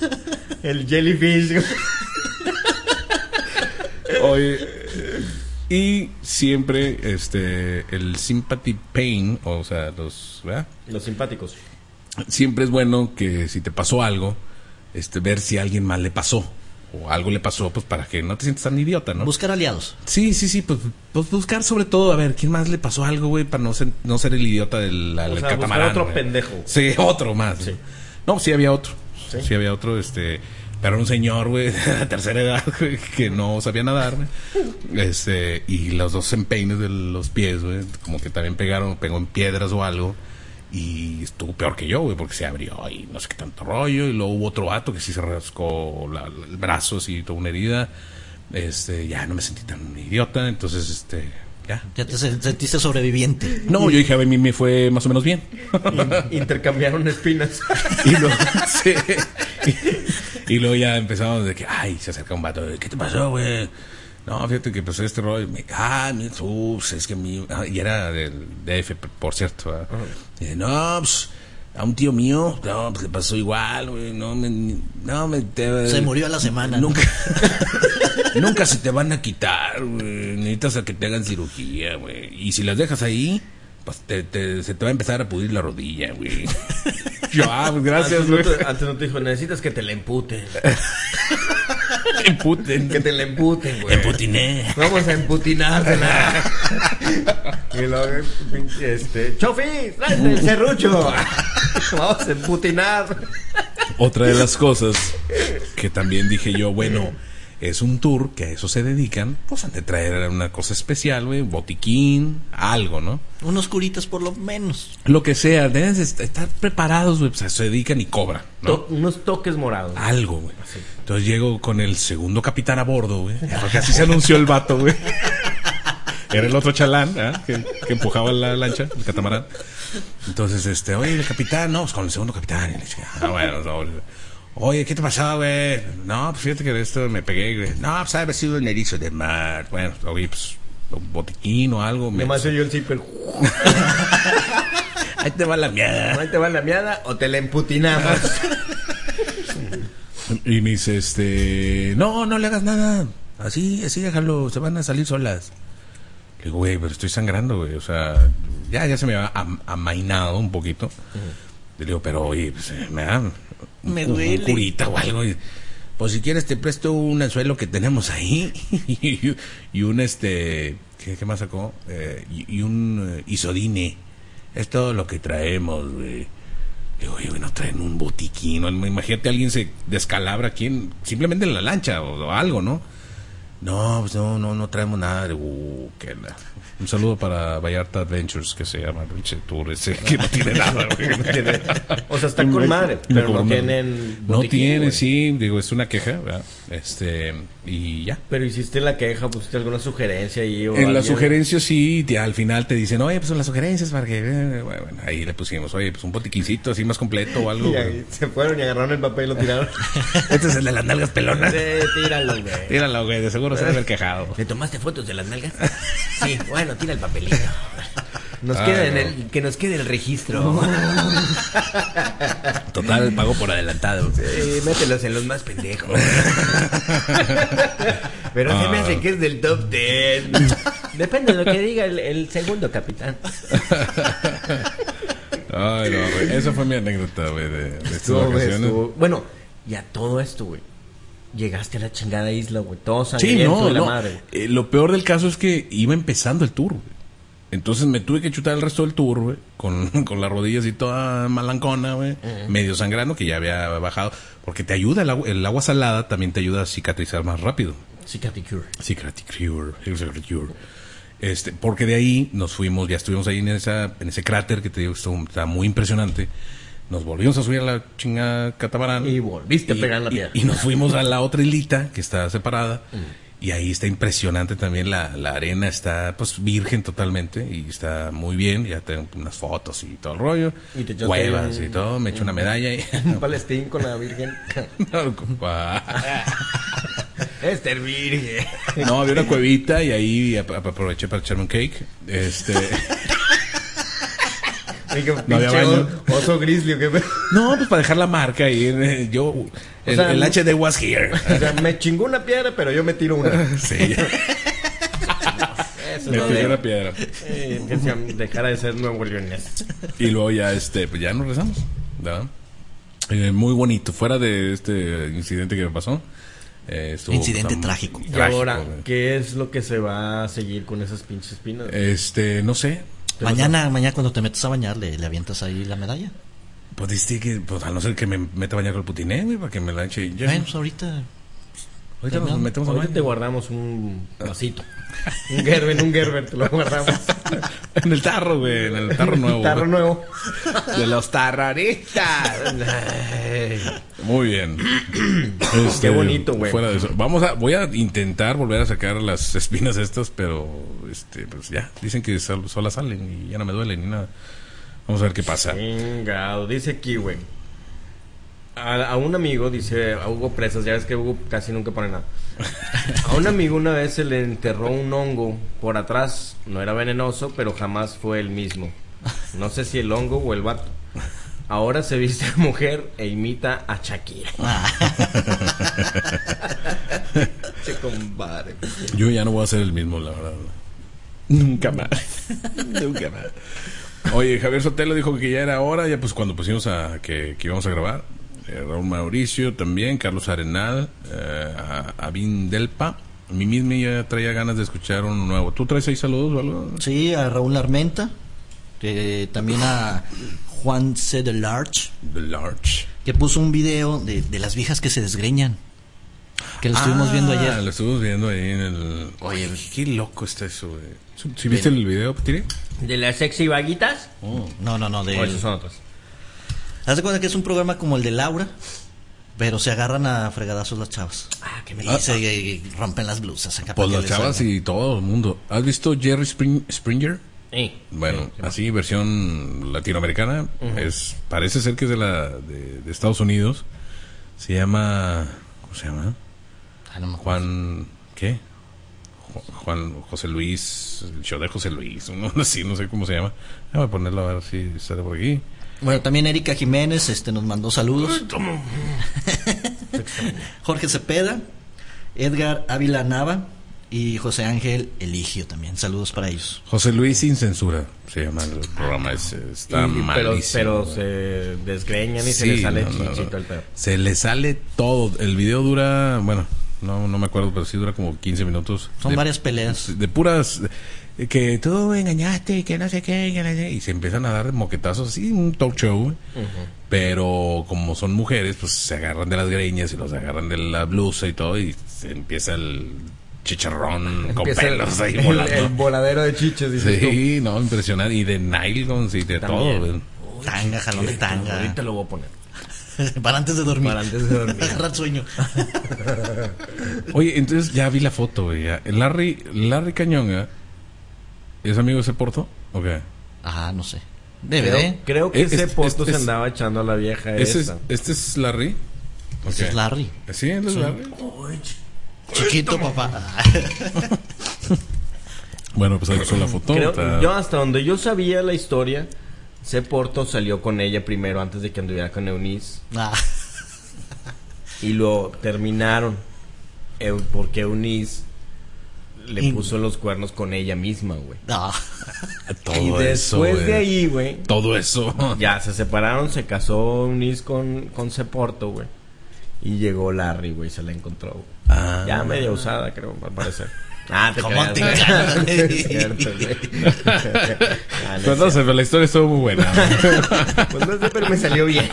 El jellyfish. Oye, Y siempre este el sympathy pain, o sea, los, ¿verdad? Los simpáticos. Siempre es bueno que si te pasó algo, este ver si a alguien más le pasó o algo le pasó, pues para que no te sientas tan idiota, ¿no? Buscar aliados. Sí, sí, sí, pues, pues buscar sobre todo, a ver, ¿quién más le pasó algo, güey? Para no ser, no ser el idiota del, O del sea, catamarán. buscar otro güey. pendejo. Sí, otro más. Sí. No, sí había otro. ¿Sí? Sí, había otro, este... Pero un señor, güey, de la tercera edad, güey, que no sabía nadar, güey. Este, y los dos empeines de los pies, güey, como que también pegaron, pegó en piedras o algo. Y estuvo peor que yo, güey, porque se abrió y no sé qué tanto rollo. Y luego hubo otro vato que sí se rascó la, el brazo, así, tuvo una herida. Este, ya no me sentí tan idiota, entonces, este, ya. Ya te se- sentiste sobreviviente. No, yo dije, a mí me fue más o menos bien. Intercambiaron espinas. Y luego, sí. Y, y luego ya empezamos de que, ay, se acerca un vato, ¿qué te pasó, güey? No, fíjate que pasó este rollo. Me, ah, mi, uf, es que mi... ah, y era del D F, por cierto. ¿verdad? Uh-huh. Y, no, pues, a un tío mío, no, pues le pasó igual, güey. No, me... No, me te, Se murió a la semana. Nunca... nunca se te van a quitar, güey. Necesitas a que te hagan cirugía, güey. Y si las dejas ahí, pues te, te, se te va a empezar a pudrir la rodilla, güey. Yo, ah, pues gracias, Antes no, güey. te, antes no te dijo, necesitas que te la emputen. Emputen. Que te la emputen, güey. Emputiné. Vamos a emputinársela. Y luego, pinche, este, Chofi, tráete el serrucho. Vamos a emputinar. Otra de las cosas que también dije yo, bueno, es un tour que a eso se dedican, pues han de traer una cosa especial, güey, botiquín, algo, ¿no? Unos curitas por lo menos. Lo que sea, deben de est- estar preparados, güey, pues a eso se dedican y cobran, ¿no? To- unos toques morados. Algo, güey. Entonces llego con el segundo capitán a bordo, güey, porque así se anunció el vato, güey. Era el otro chalán, ¿eh? que, que empujaba la lancha, el catamarán. Entonces, este, oye, el capitán, no, pues con el segundo capitán. Y le dije, ah, bueno, no, oye, ¿qué te pasó, güey? No, pues fíjate que de esto me pegué, güey. No, pues ha sido el erizo de mar. Bueno, oye, pues, un botiquín o algo. Me... Nomás yo el zipper. Ahí te va la mierda. Ahí te va la miada o te la emputinamos. Y me dice, este, no, no le hagas nada. Así, así déjalo, se van a salir solas. Le digo, güey, pero estoy sangrando, güey. O sea, ya, ya se me ha am- amainado un poquito. Uh-huh. Le digo, pero oye, pues, me da Me un, duele. un curita o algo. Y, pues si quieres te presto un anzuelo que tenemos ahí. y, y un, este, ¿qué, qué más sacó? Eh, y, y un uh, isodine. Es todo lo que traemos, güey. Le digo, oye, güey, no traen un botiquín. ¿No? Imagínate a alguien se descalabra aquí, en, simplemente en la lancha o, o algo, ¿no? No, pues no, no, no traemos nada de... Uh, que la... Un saludo para Vallarta Adventures, que se llama pinche tour ese, que no tiene nada, güey. No tiene... O sea, está con madre, pero no tienen No botiquín, tiene, güey. sí, digo, es una queja, ¿verdad? Este, y ya. Pero hiciste la queja, pusiste alguna sugerencia ahí o En alguien- las sugerencias sí, te- al final te dicen, oye, pues son las sugerencias para que... eh, Bueno, bueno, ahí le pusimos, oye, pues un botiquincito así más completo o algo. Y güey. ahí se fueron y agarraron el papel y lo tiraron. Este es el de las nalgas pelonas. Sí, tíralo, güey. Tíralo, güey, de seguro se debe haber quejado. ¿Le tomaste fotos de las nalgas? Sí, bueno, tira el papelito. Nos Ay, queda en no. el, que nos quede el registro. Total, pago por adelantado. Sí, mételos en los más pendejos. Pero se me hace que es del top ten. Depende de lo que diga el, el segundo capitán. Ay, no, güey. Esa fue mi anécdota, güey, de, de estas Estuvo, güey, vacaciones. estuvo- Bueno, y a todo esto, güey. Llegaste a la chingada isla, güey. Todo Sí, sangriento no, y la no. madre. Eh, lo peor del caso es que iba empezando el tour, güey. Entonces me tuve que chutar el resto del tour, güey, con, con las rodillas y toda malancona, güey, Uh-huh. medio sangrando, que ya había bajado, porque te ayuda, el agua, el agua salada también te ayuda a cicatrizar más rápido. Cicatricure. Cicatricure, cicatricure. Este, porque de ahí nos fuimos, ya estuvimos ahí en esa, en ese cráter que te digo que está, está muy impresionante. Nos volvimos a subir a la chingada catamarán. Y volviste a pegar en la y- piedra. Y nos fuimos a la otra islita que está separada. Y ahí está impresionante también. La, la arena está pues virgen totalmente. Y está muy bien. Ya tengo unas fotos y todo el rollo. Y te echaste Huevas un- y todo. Me eché una medalla. Y... Un palestín con la virgen. no, compa. Este es virgen. No, había una cuevita y ahí ap- ap- aproveché para echarme un cake. Este... Y que No había pinche baño. oso grizzly, ¿o qué? No, pues para dejar la marca ahí. eh, Yo, el, sea, el no- H D was here. O sea, me chingó una piedra, pero yo me tiro una. Sí. Eso Me no tiré de- una piedra. eh, que se dejara de ser nuevo leonés. Y luego ya, este, pues ya nos rezamos, ¿verdad? Eh, muy bonito, fuera de este incidente que me pasó. Eh, estuvo, Incidente pues, trágico. Y trágico, ahora, güey. ¿qué es lo que se va a seguir con esas pinches pinas? Este, no sé. Mañana, mañana cuando te metas a bañar, le, le avientas ahí la medalla. Pues dice que, pues a no ser que me meta a bañar con el putiné, güey, para que me la eche. Ya, Bueno, pues ahorita. ahorita nos metemos a Ahorita bañar. te guardamos un vasito. Un Gerber, un Gerber, te lo guardamos. En el tarro, güey, en el tarro nuevo. Tarro güey. nuevo. De los tarraristas. Ay. Muy bien. Este, Qué bonito, güey. Fuera de eso. Vamos a, voy a intentar volver a sacar las espinas estas, pero este, pues ya, dicen que sol- solas salen y ya no me duelen ni nada. Vamos a ver qué pasa. Chingado. Dice aquí, güey. A, a un amigo, dice a Hugo Presas, ya ves que Hugo casi nunca pone nada. A un amigo una vez se le enterró un hongo por atrás. No era venenoso, pero jamás fue el mismo. No sé si el hongo o el vato. Ahora se viste de mujer e imita a Shakira. Se compadre. Yo ya no voy a ser el mismo, la verdad. Nunca más. Nunca más. Oye, Javier Sotelo dijo que ya era hora, ya pues cuando pusimos a que, que íbamos a grabar. Eh, Raúl Mauricio también, Carlos Arenal, eh, a, a Vin Delpa. A mí mismo ya traía ganas de escuchar uno nuevo. ¿Tú traes ahí saludos o algo? Sí, a Raúl Armenta. Que también a Juan C. de Large, The Large. que puso un video de, de las viejas que se desgreñan. Que lo estuvimos Ah, viendo ayer. Lo estuvimos viendo ahí en el... Oye, qué loco está eso, güey. ¿Sí viste el video, Tire? ¿De las sexy vaguitas? No, no, no. De, O esos son otros. Haz de cuenta que es un programa como el de Laura, pero se agarran a fregadazos las chavas. Ah, que me Y se y rompen las blusas. Acá Pues para las que les chavas salga. y todo el mundo. ¿Has visto Jerry Spring- Springer? Sí. Bueno, Sí, así versión latinoamericana. Es, parece ser que es de la de, de Estados Unidos. Se llama, ¿cómo se llama? Ah, no me acuerdo. Juan, ¿qué? Ju- Juan José Luis, el show de José Luis, uno así, no sé cómo se llama. Déjame ponerlo a ver si sale por aquí. Bueno, también Erika Jiménez este, nos mandó saludos. Jorge Cepeda, Edgar Ávila Nava y José Ángel Eligio también. Saludos para ellos. José Luis sin censura se llama el programa ese. Está Y- pero, malísimo. pero güey. se desgreñan y se Sí, les sale no, no, chichito no. el pedo. Se le sale todo. El video dura, bueno, no, no me acuerdo, pero sí dura como quince minutos. Son de, varias peleas. de puras de- que tú me engañaste y que no sé qué, que no sé- y se empiezan a dar moquetazos así, un talk show, güey. Pero como son mujeres, pues se agarran de las greñas y los agarran de la blusa y todo y se empieza el chicharrón con Empieza el, pelos ahí el- volando. el voladero de chiches, dices Sí, no, impresionante. Y de nylons y de También. todo, güey. tú. Tanga, jalón de tanga. Ahorita lo voy a poner. Para antes de dormir. Para antes de dormir. Agarrar sueño. Oye, entonces ya vi la foto, güey. ya. Larry, Larry Cañonga, ¿es amigo de ese Porto? ¿O qué? Ah, no sé. Debe Creo, de. creo que Es- ese es- posto es- se es- andaba echando a la vieja ¿Este es, esa. ¿Este es Larry? Ese Ok. es Larry. ¿Sí? ¿Él es Larry? Chiquito, papá. Bueno, pues ahí puso la foto. Creo- está- yo hasta donde yo sabía la historia, ese Porto salió con ella primero antes de que anduviera con Eunice. Ah, Y lo terminaron Eu- porque Eunice le Y- puso los cuernos con ella misma, güey. no. Todo Y eso, después güey. de ahí, güey, Todo eso. ya se separaron, se casó Eunice con, con Seporto, güey. Y llegó Larry, güey, se la encontró, güey. Ah. Ya media usada, creo, al parecer. Ah, te ¿Cómo creas, te güey. engañas? No es cierto, güey. Ah, no Pues es no sé, pero la historia estuvo muy buena. cierto. Pues no sé, pero me salió bien.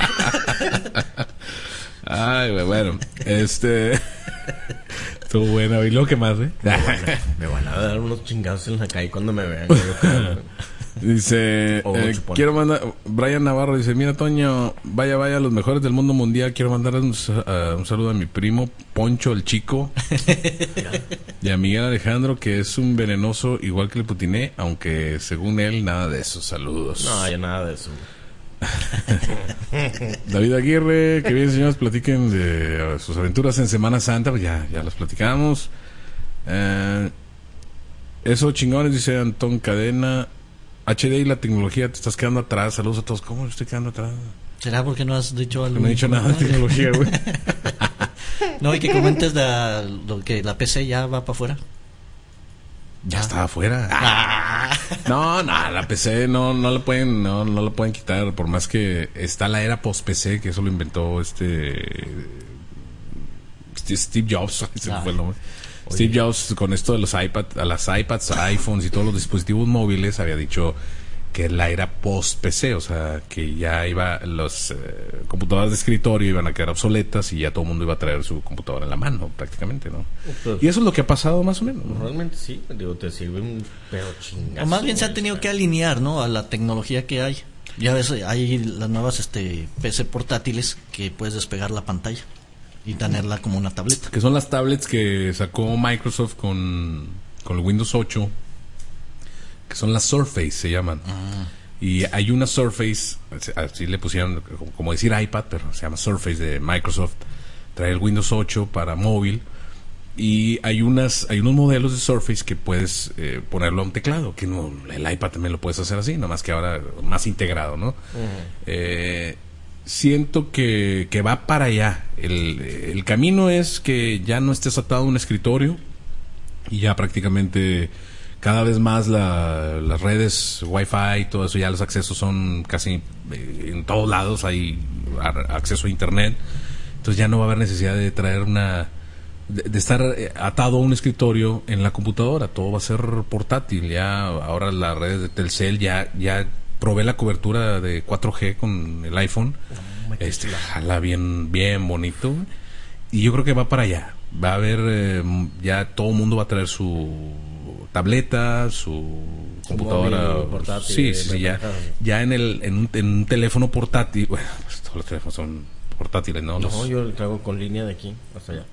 Ay, güey, bueno. Este. Estuvo buena. ¿Y luego qué más, eh? Me van a dar unos chingados en la calle cuando me vean, güey, yo creo. Dice, O eh, chupón. quiero mandar, Brian Navarro dice, mira Toño, vaya, vaya, los mejores del mundo mundial, quiero mandar un, sa- uh, un saludo a mi primo Poncho el Chico y a Miguel Alejandro, que es un venenoso igual que el Putiné, aunque según él nada de eso, saludos. No, ya nada de eso, güey. David Aguirre, que bien señores, platiquen de uh, sus aventuras en Semana Santa, pues ya, ya las platicamos. Eh, eso chingones, dice Antón Cadena. H D y la tecnología, te estás quedando atrás. Saludos a todos. ¿Cómo estoy quedando atrás? ¿Será porque no has dicho algo? No he dicho nada de tecnología, güey. No, y que comentes la, lo que la P C ya va para afuera. Ya estaba afuera. Ah. No, no, la P C no, no lo pueden, no, no lo pueden quitar, por más que está la era post-P C, que eso lo inventó este Steve Jobs, ese fue el nombre. Steve Jobs, con esto de los iPads, a las iPads, iPhones y todos los dispositivos móviles, había dicho que la era post-P C, o sea, que ya iba, los eh, computadoras de escritorio iban a quedar obsoletas y ya todo el mundo iba a traer su computadora en la mano, prácticamente, ¿no? Pues, y eso es lo que ha pasado más o menos, ¿no? Realmente sí, digo, te sirve un pero chingazo. O más bien se ha tenido que alinear, ¿no? A la tecnología que hay. Ya ves, hay las nuevas este P C portátiles que puedes despegar la pantalla y tenerla como una tableta. Que son las tablets que sacó Microsoft con, con el Windows ocho, que son las Surface, se llaman. Ah. Y hay una Surface, así le pusieron, como decir iPad, pero se llama Surface de Microsoft. Trae el Windows ocho para móvil. Y hay unas hay unos modelos de Surface que puedes eh, ponerlo a un teclado, que no, el iPad también lo puedes hacer así, nada más que ahora más integrado, ¿no? Uh-huh. Eh, siento que, que va para allá. El, el camino es que ya no estés atado a un escritorio y ya prácticamente cada vez más la, las redes Wi-Fi y todo eso, ya los accesos son casi eh, en todos lados, hay a, acceso a internet, entonces ya no va a haber necesidad de traer una de, de estar atado a un escritorio en la computadora, todo va a ser portátil. Ya ahora las redes de Telcel ya ya provee la cobertura de cuatro G con el iPhone, oh, este jala bien bien bonito, y yo creo que va para allá, va a haber eh, ya todo el mundo va a traer su tableta, su computadora móvil, portátil, sí, sí, sí ya, ya en el en un, en un teléfono portátil, bueno, pues todos los teléfonos son portátiles, ¿no? No, los... yo lo traigo con línea de aquí hasta allá.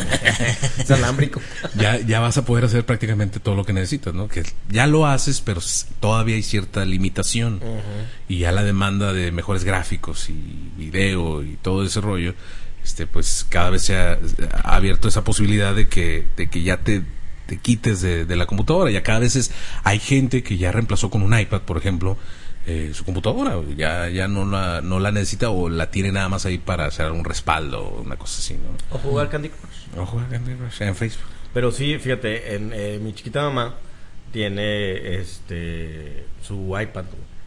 Es alámbrico. Ya, ya vas a poder hacer prácticamente todo lo que necesitas, ¿no? Que ya lo haces, pero todavía hay cierta limitación. Uh-huh. Y ya la demanda de mejores gráficos y video y todo ese rollo, este, pues cada vez se ha, ha abierto esa posibilidad de que, de que ya te te quites de, de la computadora. Ya cada vez es, hay gente que ya reemplazó con un iPad, por ejemplo, eh, su computadora, ya ya no la no la necesita o la tiene nada más ahí para hacer un respaldo o una cosa así, ¿no? O jugar Candy Crush. O jugar Candy Crush en Facebook. Pero sí, fíjate, en, eh, mi chiquita mamá tiene este su iPad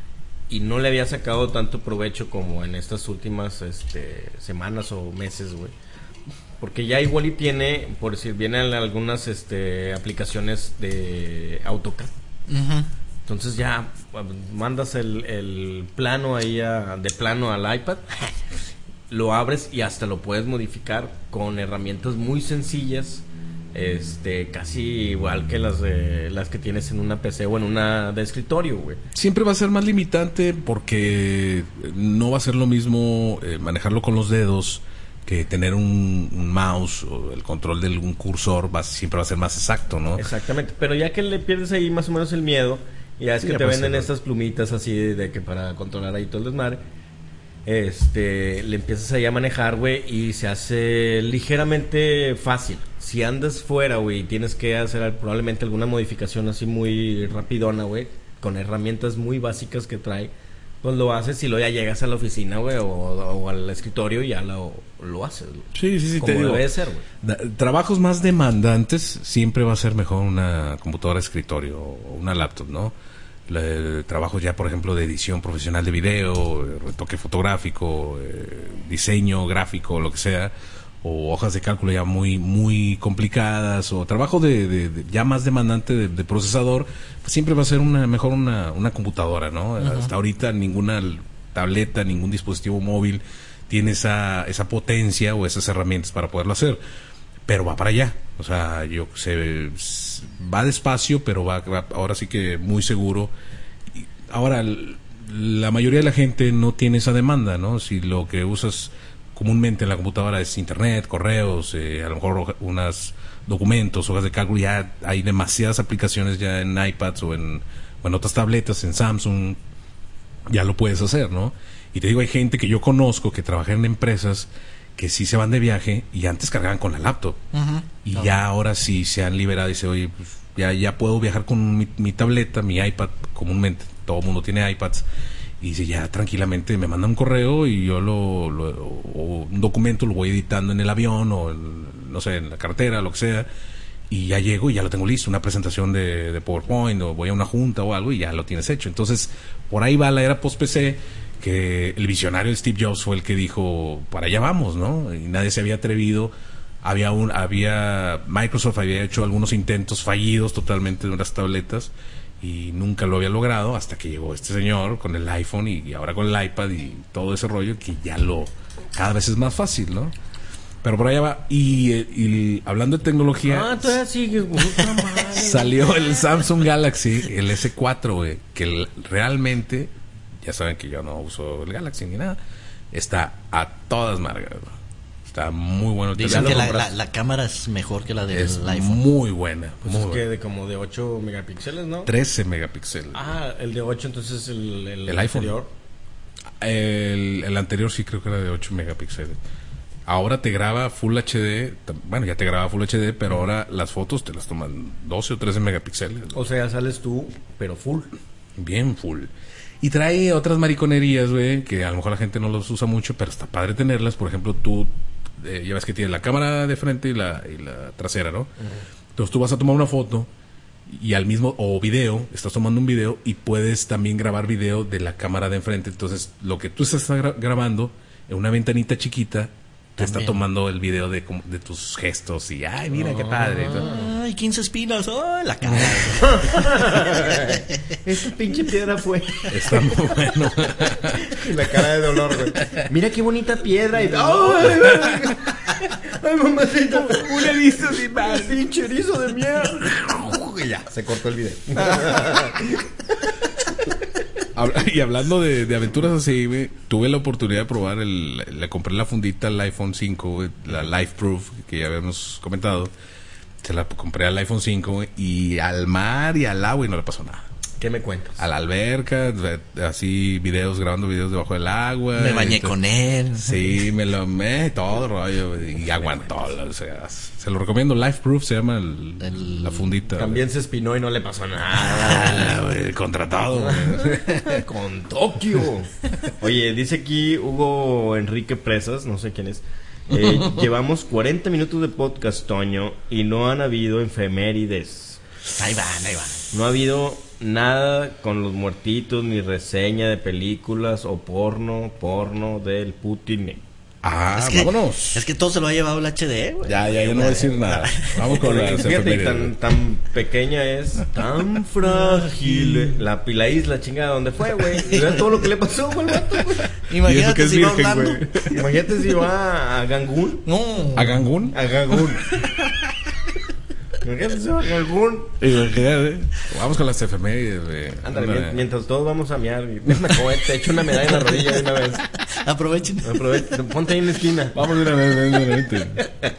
y no le había sacado tanto provecho como en estas últimas este semanas o meses, güey. Porque ya igual y tiene, por decir, vienen algunas este aplicaciones de AutoCAD. Uh-huh. Entonces ya mandas el, el plano ahí a, de plano al iPad, lo abres y hasta lo puedes modificar con herramientas muy sencillas, este casi igual que las de las que tienes en una P C o en una de escritorio, güey. Siempre va a ser más limitante porque no va a ser lo mismo eh, manejarlo con los dedos que tener un, un mouse o el control de un cursor va, siempre va a ser más exacto, ¿no? Exactamente, pero ya que le pierdes ahí más o menos el miedo, ya es sí, que te venden ser, estas plumitas así de, de que para controlar ahí todo el desmadre, este, le empiezas ahí a manejar, güey, y se hace ligeramente fácil. Si andas fuera, güey, y tienes que hacer probablemente alguna modificación así muy rapidona, güey, con herramientas muy básicas que trae, pues lo haces y luego ya llegas a la oficina, güey, o, o al escritorio y ya lo, lo haces, güey. Sí, sí, sí, como te digo. Debe de ser, güey. Trabajos más demandantes siempre va a ser mejor una computadora de escritorio o una laptop, ¿no? Le, trabajos ya, por ejemplo, de edición profesional de video, retoque fotográfico, eh, diseño gráfico, lo que sea, o hojas de cálculo ya muy muy complicadas, o trabajo de, de, de ya más demandante de, de procesador, pues siempre va a ser una mejor una, una computadora, ¿no? Uh-huh. Hasta ahorita ninguna tableta, ningún dispositivo móvil tiene esa esa potencia o esas herramientas para poderlo hacer, pero va para allá. O sea, yo se va despacio, pero va, va ahora sí que muy seguro. Y ahora la mayoría de la gente no tiene esa demanda, ¿no? Si lo que usas comúnmente en la computadora es internet, correos, eh, a lo mejor unos documentos, hojas de cálculo, ya hay demasiadas aplicaciones ya en iPads o en, o en otras tabletas, en Samsung, ya lo puedes hacer, ¿no? Y te digo, hay gente que yo conozco que trabaja en empresas que sí se van de viaje y antes cargaban con la laptop. Uh-huh. Y no. Ya ahora sí se han liberado y dice, oye, pues ya, ya puedo viajar con mi, mi tableta, mi iPad, comúnmente todo el mundo tiene iPads. Y dice, ya tranquilamente me manda un correo y yo lo, lo o un documento lo voy editando en el avión o en, no sé, en la cartera, lo que sea, y ya llego y ya lo tengo listo, una presentación de, de PowerPoint, o voy a una junta o algo y ya lo tienes hecho. Entonces, por ahí va la era post-P C, que el visionario Steve Jobs fue el que dijo, para allá vamos, ¿no? Y nadie se había atrevido. Había un, había, Microsoft había hecho algunos intentos fallidos totalmente de unas tabletas y nunca lo había logrado hasta que llegó este señor con el iPhone y, y ahora con el iPad y todo ese rollo, que ya lo, cada vez es más fácil, ¿no? Pero por allá va. Y, y hablando de tecnología, Ah, todavía sigue, güey. Puta madre. salió el Samsung Galaxy, el ese cuatro, güey, que el- realmente, ya saben que yo no uso el Galaxy ni nada, está a todas margas, güey. Está muy bueno. el Dicen teléfono. que la, la, la cámara es mejor que la del es iPhone. muy buena, Pues muy es que buena. de como de ocho megapíxeles, ¿no? trece megapíxeles. Ah, el de ocho, entonces el, el, El iPhone. anterior. El, el anterior sí creo que era de ocho megapíxeles. Ahora te graba Full H D. tam- Bueno, ya te graba Full H D, pero ahora las fotos te las toman doce o trece megapíxeles. O sea, sales tú, pero full. Bien full. Y trae otras mariconerías, güey, que a lo mejor la gente no los usa mucho, pero está padre tenerlas. Por ejemplo, tú eh, ya ves que tienes la cámara de frente y la, y la trasera, ¿no? Entonces tú vas a tomar una foto y al mismo, o video, estás tomando un video y puedes también grabar video de la cámara de enfrente. Entonces, lo que tú estás gra- grabando en una ventanita chiquita, te está También. tomando el video de, como- de tus gestos y, ay, mira qué padre. Entonces, Ay, quince espinas. Ay, la cara. Esta pinche piedra fue. está muy bueno. Y la cara de dolor, güey. Mira qué bonita piedra. Y... ¡Ay, ay, mamacita! Un erizo de mal. Pinche erizo de mierda. Y ya, se cortó el video. Habla- Y hablando de, de aventuras así, güey, tuve la oportunidad de probar, el, le compré la fundita al iPhone cinco, güey, la Life Proof, que ya habíamos comentado. Se la compré al iPhone cinco, güey, y al mar y al agua y no le pasó nada. ¿Qué me cuentas? A la alberca, ve- así videos, grabando videos debajo del agua. Me bañé Este, con él. Sí, me lo me todo el rollo, güey, y aguantó. O sea, se lo recomiendo. Life Proof se llama el- El- la fundita. También se espinó y no le pasó nada. Ah, güey, contratado, güey. Con Tokio. Oye, dice aquí Hugo Enrique Presas, no sé quién es. eh, llevamos cuarenta minutos de podcast, Toño, y no han habido efemérides. Ahí van, ahí van. No ha habido nada con los muertitos, ni reseña de películas o porno, porno del Putin. Ah, es que, vámonos. Es que todo se lo ha llevado el H D, güey. Ya, ya, ya no voy a decir nada. Vamos con las Fíjate, efemérides, tan, güey. tan pequeña es, tan frágil. La, la isla chingada donde fue, güey. Y vea todo lo que le pasó, güey, al vato, güey. Y eso Imagínate que es si va virgen, Orlando. güey. Imagínate si va a Gangún. No. ¿A Cancún? A Gangún. Imagínate si va a Gangún. Imagínate. Vamos con las efemérides, güey. Ándale, Ándale. mien- mientras todos vamos a miar. y- Ven, Macoy, te echo una medalla en la rodilla de una vez. Aprovechen. Aprovecha, ponte ahí en la esquina. Vamos de una vez, de una vez, vente.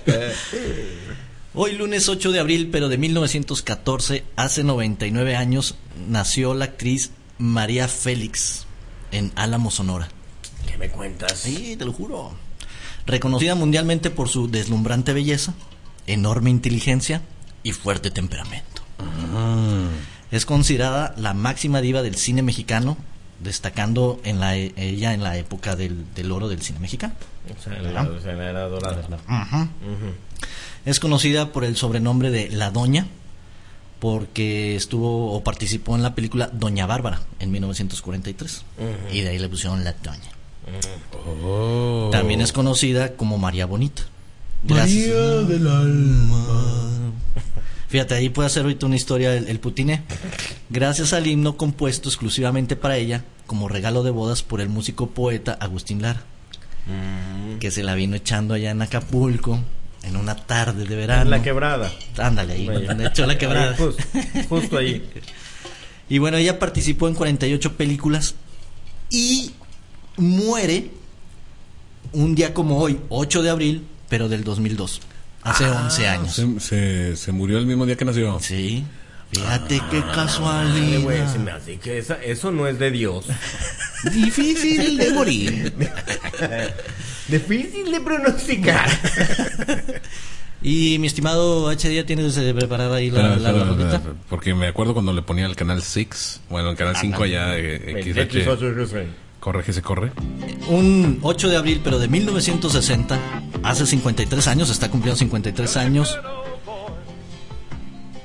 Hoy lunes ocho de abril, pero de mil novecientos catorce, hace noventa y nueve años, nació la actriz María Félix en Álamo, Sonora. ¿Qué me cuentas? Sí, te lo juro. Reconocida mundialmente por su deslumbrante belleza, enorme inteligencia y fuerte temperamento. Es considerada la máxima diva del cine mexicano, destacando en la e- ella en la época del, del oro del cine mexicano. O sea, la, o sea, la era dorada. Ujú. Es conocida por el sobrenombre de La Doña, porque estuvo o participó en la película Doña Bárbara en mil novecientos cuarenta y tres. Ujú. Y de ahí le pusieron La Doña. Oh. También es conocida como María Bonita. Gracias. del alma. Fíjate, ahí puede hacer ahorita una historia el, el Putine. Gracias al himno compuesto exclusivamente para ella, como regalo de bodas por el músico poeta Agustín Lara, Mm. que se la vino echando allá en Acapulco en una tarde de verano. En la quebrada. Ándale ahí, Vaya. donde echó la quebrada. Ahí, justo, justo ahí. Y bueno, ella participó en cuarenta y ocho películas y muere un día como hoy, ocho de abril, pero del dos mil dos, hace once años. Se, se, se murió el mismo día que nació. Sí, fíjate qué Ay, casualidad. güey, se me hace que esa, eso no es de Dios. Difícil de morir. Difícil de pronosticar. Y mi estimado H D, ¿tienes eh, preparada ahí la, Espera, la, espera, rolita? espera, porque me acuerdo cuando le ponía el canal seis, bueno, el canal cinco allá, eh, X H, corre que se corre. Un ocho de abril, pero de mil novecientos sesenta, hace cincuenta y tres años, está cumpliendo cincuenta y tres años,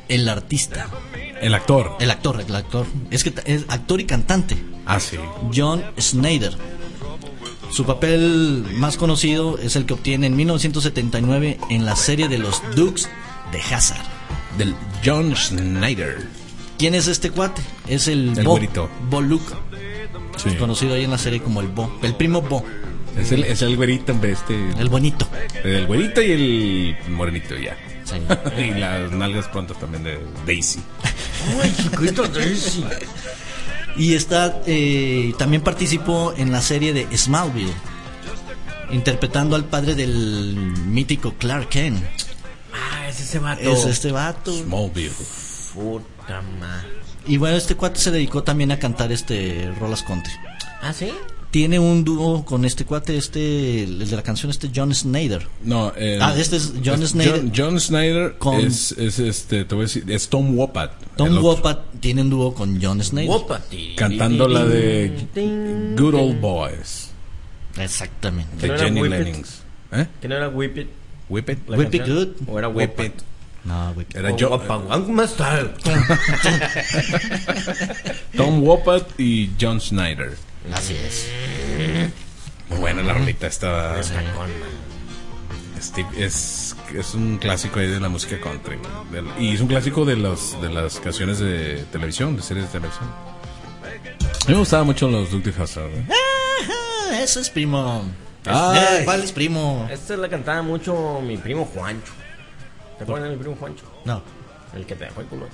el artista. El actor. El actor, el actor. Es que es actor y cantante. Ah, sí. John Schneider. Su papel más conocido es el que obtiene en mil novecientos setenta y nueve en la serie de los Dukes de Hazzard. Del John Schneider. ¿Quién es este cuate? Es el, El Bo, güerito. Bo Luke, Sí. conocido ahí en la serie como el Bo, el primo Bo, Es el, es el güerito, hombre, este. el bonito. El güerito y el morenito, ya. Sí. Y las nalgas prontas también de Daisy. Y está eh, también participó en la serie de Smallville, interpretando al padre del mítico Clark Kent. Ah, es ese vato. Es este vato. Smallville. Puta madre. Y bueno, este cuate se dedicó también a cantar este rolas country. ¿Ah, sí? Tiene un dúo con este cuate, este, el de la canción, este John Schneider. No, el- Ah, este es John Schneider. John, John Schneider Con- es, es este, te voy a decir, es Tom Wopat. Tom el otro. Wopat tiene un dúo con John Schneider. Wopati. Cantando la de Good Old Boys. Exactamente. De ¿No era Jenny Whip It? Lennings. ¿Eh? ¿Que no era Whip It? Whip It. la Whip It canción? Good. ¿O era Whip Whip It. It? No, güey. Era O yo, Guapa Gangnam Style. Tom Wopat y John Schneider. Así es. Muy buena la rolita esta. Steve- es, es un clásico ahí de la música country. Del- y es un clásico de, los, de las canciones de televisión, de series de televisión. A mí me gustaban mucho los Duke de Hazzard. ¿eh? Ajá, eso es primo. Ay. Eh, ¿Cuál es primo? Esta la cantaba mucho mi primo Juancho. ¿Te acuerdas de mi primo Juancho? No. El que te dejó el culo.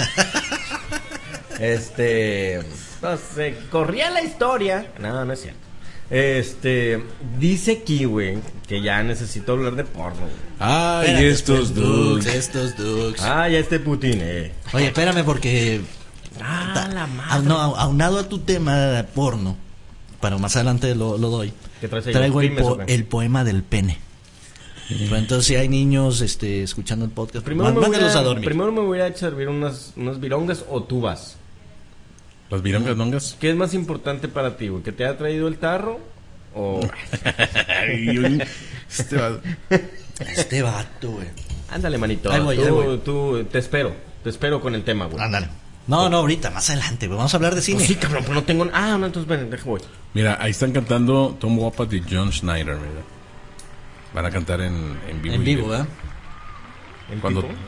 Este. No sé, corría la historia. No, no es cierto. Este. Dice aquí, güey, que ya necesito hablar de porno, güey. Ay, Espérate, estos Dukes. Estos Dukes. Ah, ya este Putin, eh. Oye, espérame porque Ah, ta- la au- madre. no, au- aunado a tu tema de porno, pero más adelante lo, lo doy. ¿Qué traes ahí? Traigo el, ¿Primes po- o qué? el poema del pene. Pero entonces si hay niños este, escuchando el podcast, Primero má- me, voy mándalos a, a dormir. primero me voy a servir unas, unas virongas o tubas. ¿Los virongas nongas? ¿Qué es más importante para ti, güey? ¿Que te haya traído el tarro? O. Ay, un- este va- Este vato, güey. Ándale, manito. Ahí voy, tú, ahí voy. tú, te espero. Te espero con el tema, güey. Ándale. No, no, ahorita, más adelante, güey. Vamos a hablar de cine. Pues sí, cabrón, pues no tengo. Ah, no, entonces ven, deja, voy. Mira, ahí están cantando Tom Wopat y John Schneider, mira. Van a cantar en, en vivo. En y vivo, directo. ¿verdad? ¿En Cuando, tipo?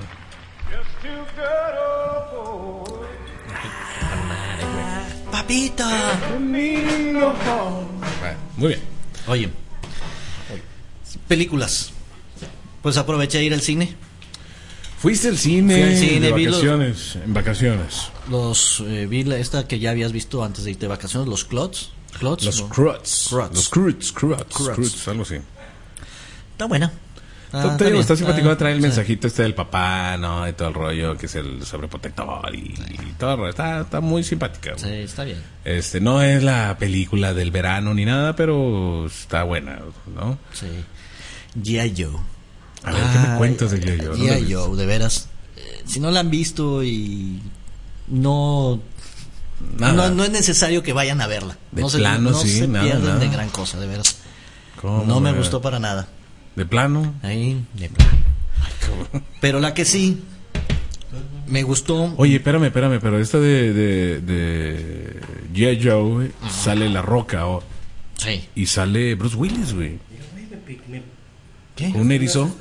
Papito. Bueno, muy bien. Oye, películas. Pues aproveché a ir al cine. Fuiste al cine, Fui al cine, de vi los- vacaciones, en vacaciones. Los eh, vi la- esta que ya habías visto antes de irte de vacaciones, los Clots. Clots. Los ¿no? Cruts. Cruts. Los Cruts, Cruts, Cruts. Cruts, algo así. Está buena. Ah, Te está digo, bien. está simpático Ah, traer el sí. mensajito este del papá, ¿no? Y todo el rollo, que es el sobreprotector y, y todo el rollo. Está, está muy simpática. Sí, está bien. Este, no es la película del verano ni nada, pero está buena, ¿no? Sí. G I. Joe. A ver, ¿qué me cuentas de G I. Joe? ¿No la G I. viste? Joe, de veras. Eh, si no la han visto y no Nada. no, no es necesario que vayan a verla. De no se, plano, no sí, se nada, pierden nada. de gran cosa, de veras. ¿Cómo, No me güey? gustó para nada. ¿De plano? Ahí, de plano. Pero la que sí me gustó. Oye, espérame, espérame, pero esta de, de, de G I. Joe, güey, sale La Roca o- Sí. y sale Bruce Willis, güey. ¿Qué? Un erizo.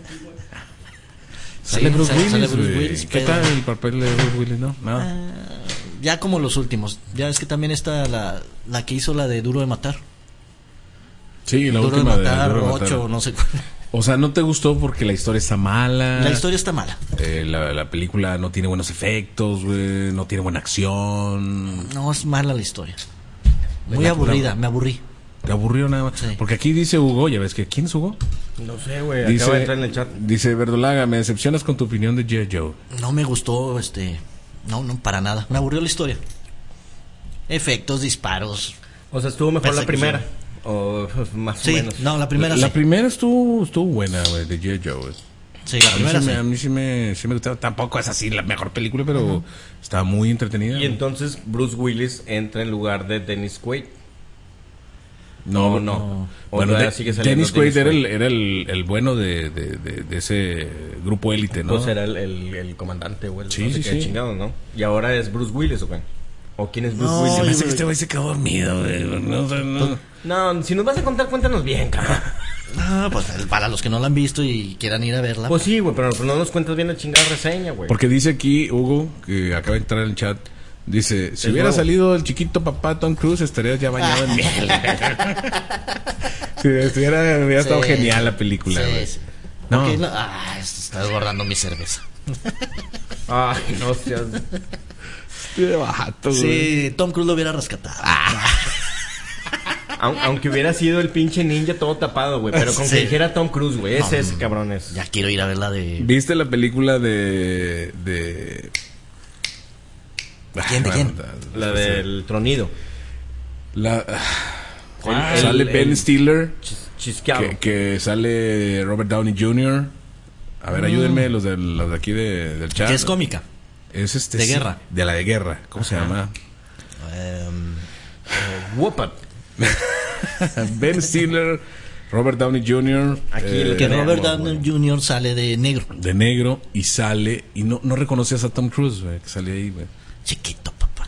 Sale Sí, Bruce sale- Willis, sale Bruce güey. Willis, ¿Qué pero- tal el papel de Bruce Willis, no? Nada. Ya como los últimos. Ya es que también está la, la que hizo la de Duro de Matar. Sí, la Duro de última Matar, de Duro de Matar. ocho, no sé cuál. O sea, ¿no te gustó porque la historia está mala? La historia está mala. Eh, la, la película no tiene buenos efectos, güey, no tiene buena acción. No, es mala la historia. Muy La- aburrida, la- me aburrí. Te aburrió nada más. Sí. Porque aquí dice Hugo, ya ves que ¿quién es Hugo? No sé, güey. Dice, Acaba de entrar en el chat. dice Verdolaga, me decepcionas con tu opinión de G I. Joe. No me gustó, este... No, no, para nada. Me aburrió la historia. Efectos, disparos. O sea, estuvo mejor la Persecución. primera. O más Sí, o menos. no, la primera la sí. primera estuvo, estuvo buena, güey, de G I. Joe. güey. Sí, la A mí, primera sí sí. me, a mí sí me, sí me gustaba. Tampoco es así la mejor película, pero está muy entretenida. Y entonces Bruce Willis entra en lugar de Dennis Quaid. No, no. no. O Bueno, todavía de- sigue saliendo Dennis Quaid era, Quaid. el, era el, el bueno de, de, de, de ese grupo élite, ¿no? Pues era el, el, el comandante, güey. Sí, no sé sí, qué sí. chingado, ¿no? Y ahora es Bruce Willis, ¿o qué? ¿O quién es Bruce No, Willis? Se me hace yo- que este güey se quedó dormido, güey. No, sé, no. No, si nos vas a contar, cuéntanos bien, cabrón. Ah, pues para los que no la han visto y quieran ir a verla. Pues sí, güey, pero no nos cuentas bien la chingada reseña, güey. Porque dice aquí, Hugo, que acaba de entrar en el chat, dice, si Es hubiera nuevo. salido el chiquito papá Tom Cruise, estarías ya bañado en miel. Si estuviera, hubiera Sí. estado genial la película, Sí, güey. sí. No. Ok, no, ah, está desbordando mi cerveza. Ay, no seas... Qué vato, güey. Sí, Tom Cruise lo hubiera rescatado. Aun- Aunque hubiera sido el pinche ninja todo tapado, güey. Pero con Sí. que dijera Tom Cruise, güey. Ese es, cabrón, es... Ya quiero ir a ver la de... ¿Viste la película de... de... ¿Quién, de Ah, quién? La del tronido. La, El- sale el- Ben el- Stiller, Chis- Chisqueado. que, que sale Robert Downey junior A ver, ayúdenme los de, los de aquí de, del chat. Que es cómica. Es este, De sí, guerra. De la de guerra. ¿Cómo se llama? Em, Whoopad. Ben Stiller, Robert Downey junior Aquí eh, el que Tenemos, Robert Downey güey. junior sale de negro. de negro y sale y no, no reconocías a Tom Cruise, güey, que sale ahí, güey. Chiquito, papá.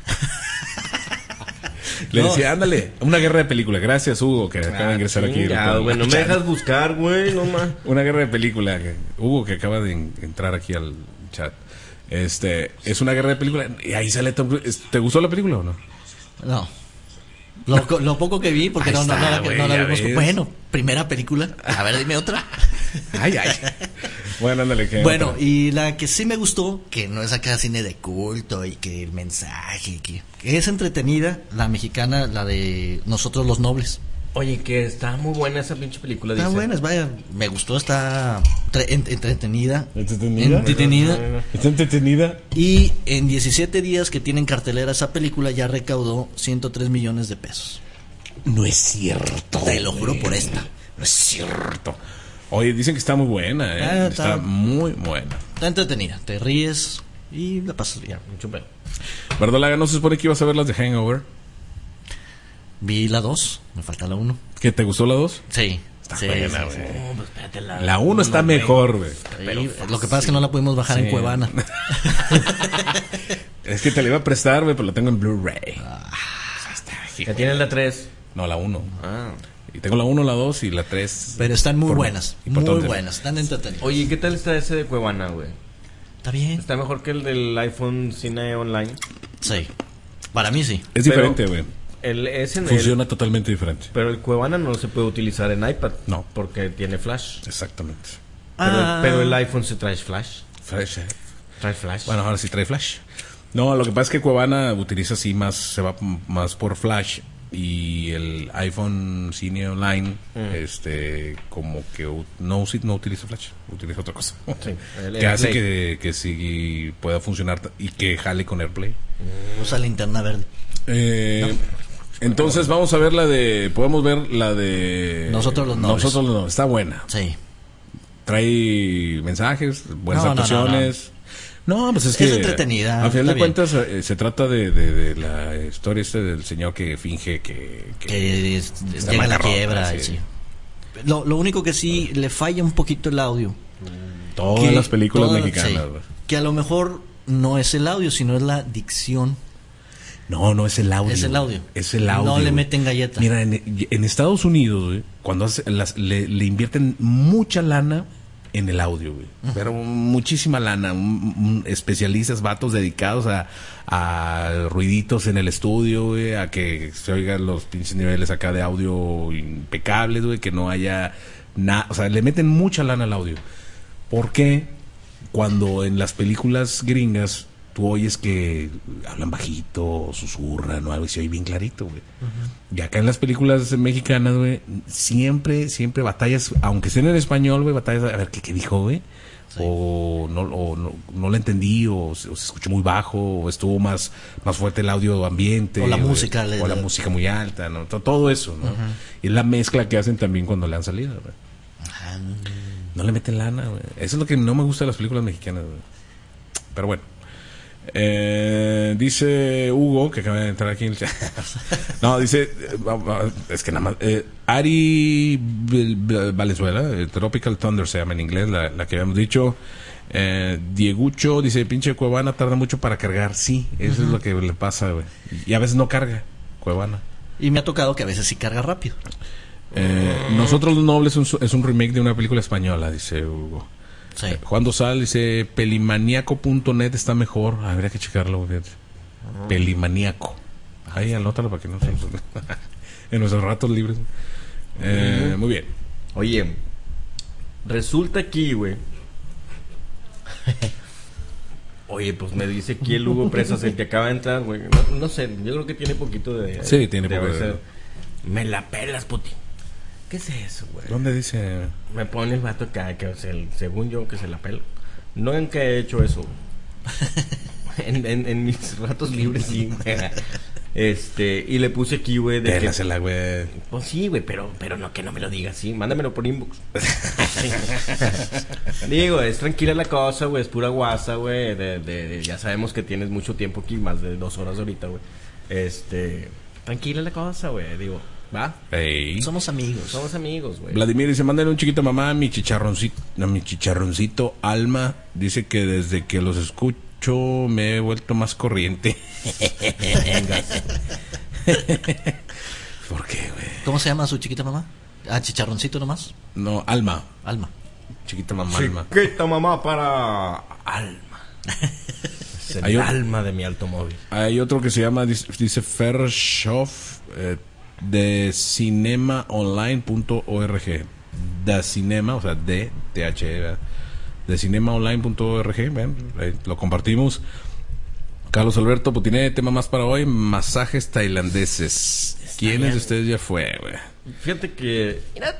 Le No. decía, ándale, una guerra de película. Gracias, Hugo, que acaba de ingresar aquí. Chingado, güey. No me dejas buscar, güey. No más. Una guerra de película. que- Hugo, que acaba de en- entrar aquí al chat. Este, es una guerra de película. Y ahí sale Tom Cruise. ¿Te gustó la película o no? No. Lo, co- lo poco que vi, porque Ahí no, no, está, no la, güey, no la ya vimos. ves. Bueno, primera película. A ver, dime otra. Ay, ay. Bueno, ándale. ¿qué Bueno, otra? y la que sí me gustó, que no es acá cine de culto y que el mensaje, que, que es entretenida, la mexicana, la de Nosotros los Nobles. Oye, que está muy buena esa pinche película, Está dice. buena, es vaya, me gustó, está tre- en- entretenida. ¿Entretenida? Entretenida. ¿Está entretenida? Y en diecisiete días que tienen cartelera esa película ya recaudó ciento tres millones de pesos. No es cierto. Te lo juro por esta. No es cierto. Oye, dicen que está muy buena, ¿eh? Ah, está... está- muy buena. Está entretenida, te ríes y la pasas bien. Mucho pedo. Verdolaga, ¿no se supone que ibas a ver las de Hangover? Vi la dos, me falta la uno. ¿Que te gustó la dos? Sí. Está sí, buena, sí, güey. sí. No, pues espérate, la... La uno está güey. mejor, güey. Sí, lo que pasa es que no la pudimos bajar en Sí. Cuevana. Es que te la iba a prestar, güey, pero la tengo en Blu-ray. Ya tienes la tres. No, la uno. Ah. Y tengo la uno, la dos y la tres. Pero están muy Por- buenas, y por muy tontería. buenas, están entretenidas. Oye, ¿qué tal está ese de Cuevana, güey? ¿Está bien? ¿Está mejor que el del iPhone Cine Online? Sí. Para mí sí. Es Pero- diferente, güey. El, ese en el- Funciona totalmente diferente. pero el Cuevana no se puede utilizar en iPad. No. Porque tiene flash. Exactamente. Pero, Ah. pero el iPhone se trae flash. Flash, eh. Trae flash. Bueno, ahora sí trae flash. No, lo que pasa es que Cuevana utiliza así más, se va m- más por flash. Y el iPhone Cine Online, este, como que u- no, usi- no utiliza flash, utiliza otra cosa. Sí, el que hace AirPlay. que, que sí pueda funcionar t- y que jale con AirPlay. Usa linterna verde. Eh, Entonces vamos a ver la de, podemos ver la de Nosotros los Nobles. Nosotros los Nobles. Está buena. Sí. Trae mensajes, buenas No, no, no, actuaciones. No, pues es Es que entretenida, a final está de bien. cuentas eh, se trata de, de, de la historia este del señor que finge que, que- Que es- está llega a la macarrón, quiebra. sí. Sí. Lo, lo único que sí le falla un poquito el audio. todas Que las películas todas- mexicanas. sí. güey. Que a lo mejor no es el audio, sino es la dicción. No, no es el audio. Es el audio. Es el audio. No le güey. meten galleta. Mira, en, en Estados Unidos, güey, cuando hace- las- le, le invierten mucha lana en el audio, güey. Pero muchísima lana. un- un- especialistas, vatos dedicados a, a ruiditos en el estudio, güey, a que se oigan los pinches niveles acá de audio impecables, güey, que no haya nada. O sea, le meten mucha lana al audio. ¿Por qué? Cuando en las películas gringas tú oyes que hablan bajito, o susurran o algo y se oye bien clarito, güey. Y acá en las películas mexicanas, güey, siempre, siempre batallas, aunque estén en español, güey, batallas a ver qué, qué dijo, güey. Sí. O, no, o no, no lo entendí, o se, o se escuchó muy bajo, o estuvo más, más fuerte el audio ambiente. O la güey, música, le- O la le- música muy alta, ¿no? Todo, todo eso, ¿no? Y es la mezcla que hacen también cuando le han salido, güey. Ajá. No le meten lana, güey. Eso es lo que no me gusta de las películas mexicanas, güey. Pero bueno. Eh, dice Hugo, que acaba de entrar aquí en el chat. No, dice, es que nada más, eh, Ari Valenzuela, eh, Tropical Thunder se llama en inglés, la, la que habíamos dicho. Eh, Diegucho dice, pinche Cuevana tarda mucho para cargar. Sí, eso uh-huh. es lo que le pasa, güey. Y a veces no carga, Cuevana. Y me ha tocado que a veces sí carga rápido. Eh, uh-huh. Nosotros los Nobles es un, es un remake de una película española, dice Hugo. Sí. Eh, Juan Dosal dice, pelimaniaco punto net está mejor. Habría que checarlo, fíjate. Uh-huh. Pelimaniaco. Ahí anótalo para que no se nos... en nuestros ratos libres. Eh, uh-huh. Muy bien. Oye, resulta aquí, güey. Oye, pues me dice aquí el Hugo Presas, el que acaba de entrar, güey. No, no sé, yo creo que tiene poquito de... Sí, tiene de poco de... de... Me la pelas, puti. ¿Qué es eso, güey? ¿Dónde dice? Me pone el vato acá, que el, según yo, que se la pela. No en que he hecho eso. en, en, en mis ratos libres, sí. Este, y le puse aquí, güey, de Pélasela, güey. Pues sí, güey, pero, pero no, que no me lo digas, sí. Mándamelo por inbox. Digo, es tranquila la cosa, güey, es pura guasa, güey. De, de, de, ya sabemos que tienes mucho tiempo aquí, más de dos horas ahorita, güey. Este, tranquila la cosa, güey, digo. ¿Va? Hey. Somos amigos. Somos amigos, güey. Vladimir dice, mándale un chiquito mamá a mi chicharroncito, a mi chicharroncito Alma. Dice que desde que los escucho me he vuelto más corriente. ¿Por qué, güey? ¿Cómo se llama su chiquita mamá? Ah, chicharroncito nomás. No, Alma. Alma. Chiquita mamá, Alma. Chiquita mamá para Alma. Es el Hay alma de mi automóvil. Hay otro que se llama, dice, dice Fershoff, eh, de cinema online punto org. De cinema, o sea, de T H E, de cinema online punto org. Ven, ahí lo compartimos. Carlos Alberto Putiné, tema más para hoy: masajes tailandeses. Está ¿Quiénes bien. de ustedes ya fue, güey? Fíjate que... Mira,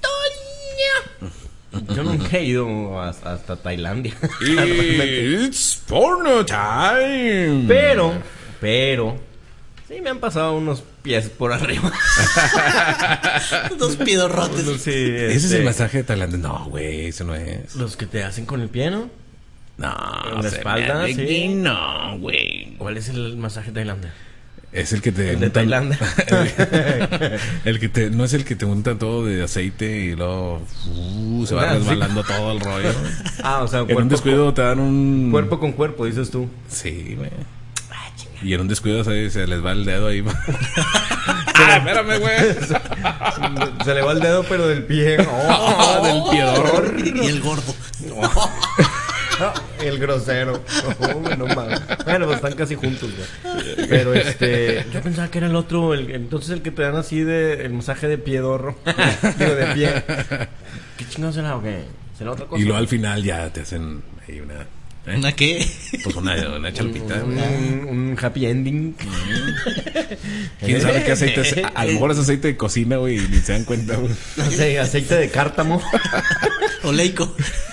Toña. Yo nunca he ido hasta, hasta Tailandia. It's porno time. Pero, pero... Sí, me han pasado unos pies por arriba. Dos piedorrotes. Sí, este... ¿Ese es el masaje de Tailandia? No, güey, eso no es. Los que te hacen con el pie, ¿no? No. En la espalda, me... sí. No, güey. ¿Cuál es el masaje de Tailandia? Es el que te... El de Tailandia. el, el que te... No es el que te unta todo de aceite y luego... Uh, se va ah, resbalando sí. todo el rollo. Ah, o sea... En un descuido con... te dan un... Cuerpo con cuerpo, dices tú. Sí, güey. Y en un descuido se, se les va el dedo ahí. ¡Ah, espérame, güey! Se, se le va el dedo, pero del pie. ¡Oh! Del piedor. Y el gordo. Oh. El grosero. Oh, no mames. Bueno, pues están casi juntos, güey. Pero este... Yo pensaba que era el otro. El, entonces el que te dan así de... El masaje de piedorro. Digo, de pie. ¿Qué chingados será o qué? ¿Será otra cosa? Y luego al final ya te hacen ahí una... ¿Eh? ¿Una qué? Pues una, una chalpita. Un, un, un happy ending. ¿Quién sabe qué aceite es? A, a lo mejor es aceite de cocina, güey, y ni se dan cuenta, güey. No sé, aceite de cártamo. Oleico.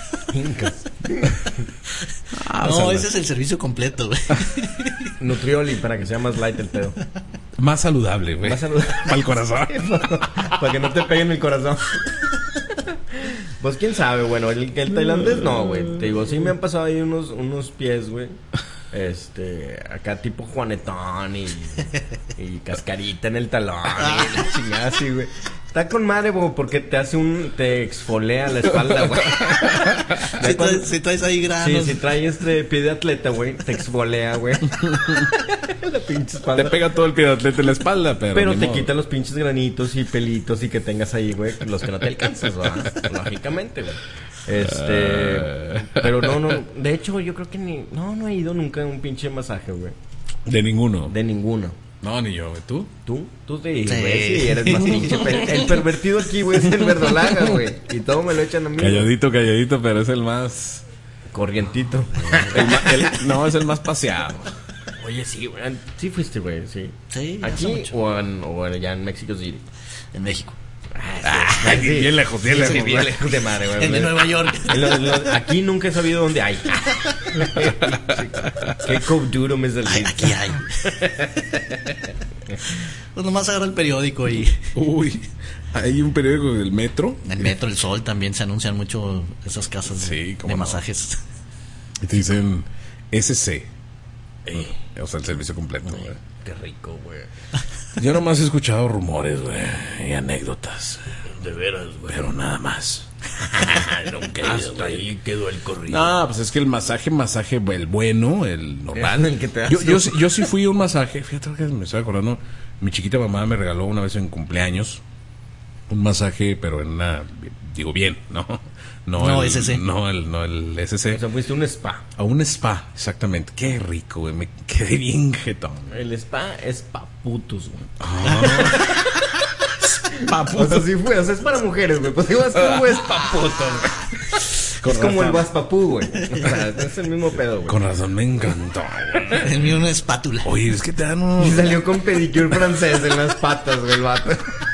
Ah, no, o sea, ese es el servicio completo, güey. Nutrioli, para que sea más light el pedo. Más saludable, güey. Más saludable. Para el corazón. Para que no te peguen el corazón. Pues quién sabe, bueno, el, el tailandés no, güey. Te digo, sí me han pasado ahí unos, unos pies, güey. Este, acá tipo Juanetón y, y cascarita en el talón y la chingada así, güey. Está con madre, güey, porque te hace un... Te exfolea la espalda, güey. Si, traes, si traes ahí granos. Sí, si traes este pie de atleta, güey, te exfolea, güey. La pinche espalda. Te pega todo el pie de atleta en la espalda, pero... Pero te modo. quita los pinches granitos y pelitos y que tengas ahí, güey, los que no te alcanzas, ¿verdad? Lógicamente, güey. Este... Uh... Pero no, no... De hecho, yo creo que ni... No, no he ido nunca a un pinche masaje, güey. ¿De ninguno? De ninguno. No, ni yo, güey. ¿Tú? ¿Tú? Tú sí, sí. güey, sí, eres más pinche per... El pervertido aquí, güey, es el verdolaga, güey. Y todo me lo echan a mí. Calladito, calladito, pero es el más... Corrientito. El ma... el... No, es el más paseado. Oye, sí, güey. Sí fuiste, güey, sí. Sí, ¿aquí o, en, o allá en México City? En México. Ah, sí, ah, sí. Bien lejos, bien lejos. Sí, bien lejos de madre, güey. En de Nueva York. En lo, en lo, aquí nunca he sabido dónde hay. Qué cobduro me salió. Aquí hay. Pues nomás agarra el periódico y... Uy, hay un periódico del Metro. En el Metro, El Sol, también se anuncian mucho esas casas sí, de, de no. masajes. Y te dicen S C. Ey. O sea, el servicio completo, güey. Qué rico, güey. Yo nomás he escuchado rumores, güey, y anécdotas. De veras, güey. Pero nada más. Hasta ahí quedó el corrido. No, pues es que el masaje, masaje, el bueno, el normal. El que te yo, hace. yo, sí- yo sí fui a un masaje. Fíjate que me estoy acordando. Mi chiquita mamá me regaló una vez en cumpleaños un masaje, pero en una. Digo bien, ¿no? No, el, S C. No, el, no el S C. O sea, fuiste a un spa. A un spa, exactamente. Qué rico, güey. Me quedé bien jetón. El spa es pa' putos, güey. Papu. O sea, sí fue, o sea, es para mujeres, güey. Pues ibas como es pa' putos, güey. Con Es como el razón. Guaspapú, güey. O sea, es el mismo pedo, güey. Con razón, me encantó, güey. El mío una espátula. Oye, es que te dan unos... Y salió con pedicure francés en las patas, güey, el vato.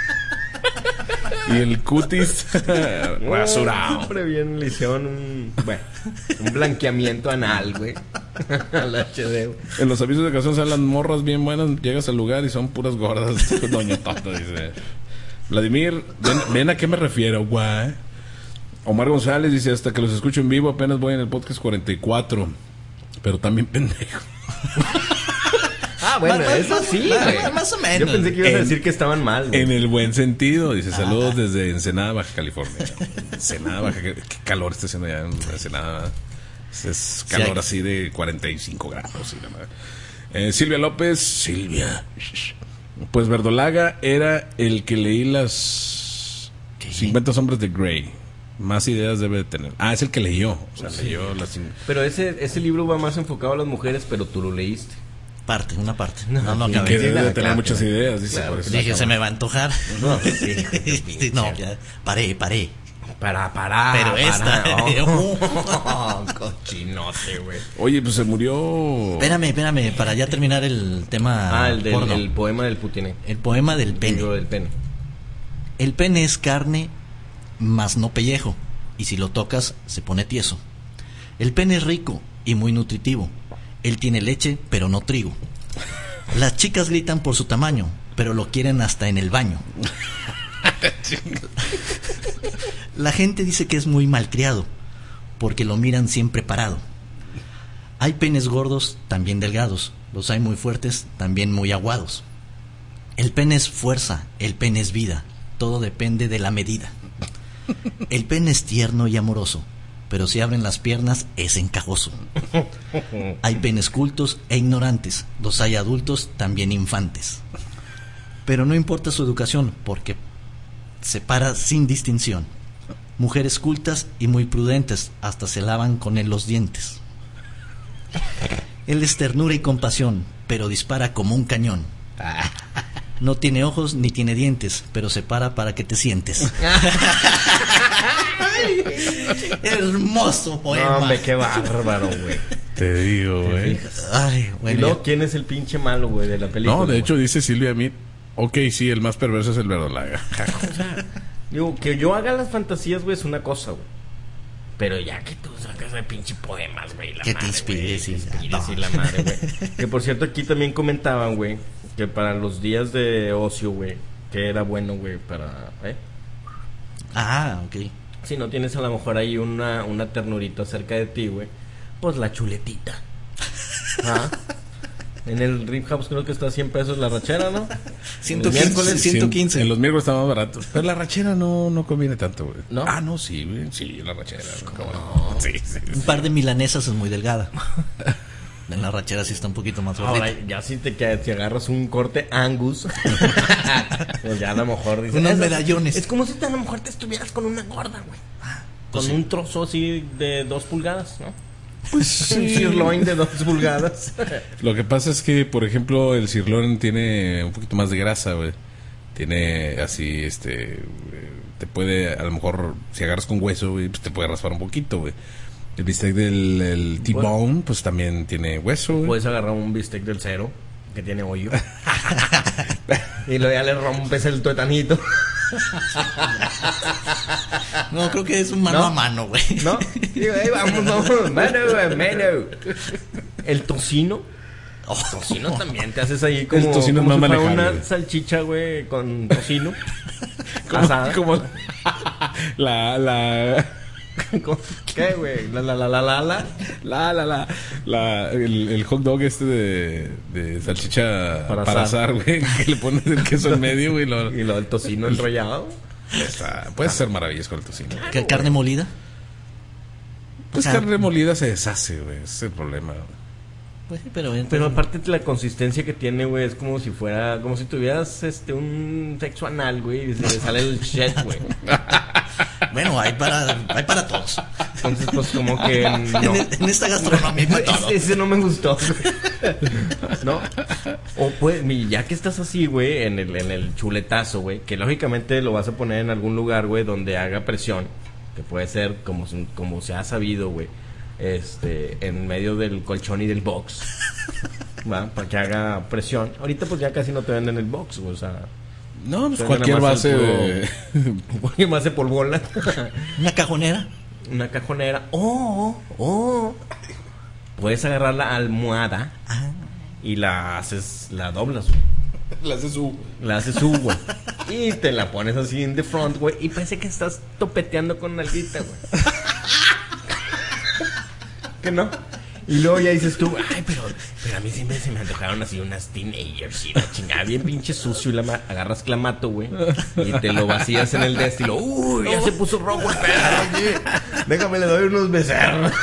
Y el cutis rasurado. Siempre bien le hicieron un, bueno, un blanqueamiento anal, güey. Al H D, güey. En los avisos de ocasión salen las morras bien buenas. Llegas al lugar y son puras gordas. Doña Tota dice. Vladimir, ven, ven a qué me refiero, güey. Omar González dice: hasta que los escucho en vivo, apenas voy en el podcast cuarenta y cuatro. Pero también pendejo. Ah, bueno, Más- eso más- sí, más- güey. más o menos. Yo pensé que ibas a En- decir que estaban mal, güey. En el buen sentido. Dice: saludos desde Ensenada, Baja California. Ensenada, Baja California. Qué calor está haciendo ya en Ensenada. Es, es calor Sí, hay- así de cuarenta y cinco grados. Y la madre. Eh, Silvia López. Silvia. Pues Verdolaga era el que leí las cincuenta sombras de Grey. Más ideas debe de tener. Ah, es el que leyó. O sea, leyó las cin- Pero ese, ese libro va más enfocado a las mujeres, pero tú lo leíste. Parte, una parte. No, no, y que acabé. Sí, debe de claro, tener claro. muchas ideas. Dice, Claro, por eso. Dije, se me va a antojar. No, sí, Sí, no, ya, paré, paré. Para, para. Pero para. esta- Oh, cochinote, güey. Oye, pues se murió. Espérame, espérame, para ya terminar el tema Ah, el del porno. el poema del Putiné. El poema del El pene. libro del pene. El pene es carne, mas no pellejo, y si lo tocas se pone tieso. El pene es rico y muy nutritivo. Él tiene leche, pero no trigo. Las chicas gritan por su tamaño, pero lo quieren hasta en el baño. La gente dice que es muy malcriado, porque lo miran siempre parado. Hay penes gordos, también delgados. Los hay muy fuertes, también muy aguados. El pene es fuerza, el pene es vida. Todo depende de la medida. El pene es tierno y amoroso, pero si abren las piernas es encajoso. Hay penes cultos e ignorantes. Los hay adultos, también infantes. Pero no importa su educación, porque se para sin distinción. Mujeres cultas y muy prudentes, hasta se lavan con él los dientes. Él es ternura y compasión, pero dispara como un cañón. No tiene ojos ni tiene dientes, pero se para para que te sientes. Hermoso poema. No, hombre, qué bárbaro, güey. Te digo, güey. Ay, Y bueno, luego, ya. ¿quién es el pinche malo, güey, de la película? No, de güey? hecho dice Silvia Mead. Ok, sí, el más perverso es el Verdolaga. Digo, que yo haga las fantasías, güey, es una cosa, güey. Pero ya que tú sacas de pinche poemas, güey. la Que te madre, inspires güey, y- te inspires y la madre, güey. Que por cierto, aquí también comentaban, güey, que para los días de ocio, güey, que era bueno, güey, para... ¿eh? Ah, ok. Si no tienes a lo mejor ahí una, una ternurita cerca de ti, güey, pues la chuletita. ¿Ah? En el Rib House creo que está a cien pesos la rachera, ¿no? ciento El quince, miércoles, ciento quince. En los miércoles está más barato. Pero la rachera no, no conviene tanto, güey. ¿No? Ah, no, sí, güey. Sí, la rachera. ¿Cómo no? Sí, sí, Un sí. par de milanesas es muy delgada. En la rachera sí está un poquito más gordita. Ahora, ya si te, que- te agarras un corte Angus, pues ya a lo mejor dices... Unos "Es- medallones". Es como si te, a lo mejor te estuvieras con una gorda, güey. pues Con sí. un trozo así de dos pulgadas, ¿no? Pues Un sí. sirloin de dos pulgadas. Lo que pasa es que, por ejemplo, el sirloin tiene un poquito más de grasa, güey. Tiene así, este... eh, te puede, a lo mejor, si agarras con hueso, güey, pues te puede raspar un poquito, güey. El bistec del el T-bone, pues también tiene hueso, güey. Puedes agarrar un bistec del cero, que tiene hoyo. Y luego ya le rompes el tuetanito. No, creo que es un mano ¿No? a mano, güey. ¿No? Digo, ahí vamos, vamos. Mano, mano. El tocino. Oh. Tocino también te haces ahí como, El tocino es como más si fuera manejable. una salchicha, güey, con tocino. Como, asada. como la, la, ¿Qué, güey? La, la, la, la, la, la. La, la, la. la el, el hot dog este de, de salchicha Para para asar. asar, güey. Que le pones el queso en medio, güey. Lo, Y lo del tocino enrollado. está, puedes hacer maravillas con el tocino. ¿Qué, ¿Carne molida? Pues O sea, carne molida se deshace, güey. Ese es el problema, güey. Pues sí, pero, Pero aparte la consistencia que tiene, güey, es como si fuera, como si tuvieras este un sexo anal, güey, y se le sale el shit, güey. bueno, hay para, hay para todos. Entonces, pues como que no. En, en esta gastronomía hay para todo. Ese, ese no me gustó. ¿No? O pues, mi- ya que estás así, güey, en el, en el chuletazo, güey, que lógicamente lo vas a poner en algún lugar, güey, donde haga presión, que puede ser como, se- como se ha sabido, güey, este, en medio del colchón y del box, ¿va? Para que haga presión. Ahorita pues ya casi no te venden el box, güey, o sea, No, pues Suena cualquier nada más base el de... cualquier más de polvola. Una cajonera. Una cajonera. O, o, puedes agarrar la almohada Ah, y la haces, la doblas, güey. La hace su... La haces su, güey. Y te la pones así en the front, güey. Y parece que estás topeteando con nalguita, güey. ¿Qué no? Y luego ya dices tú, ay, pero, pero a mí siempre se me antojaron así unas teenagers y la chingada, bien pinche sucio. Y la ma- agarras clamato, güey, y te lo vacías en el destilo. Uy, ya se puso rojo el perro, oye. Déjame, le doy unos becerros.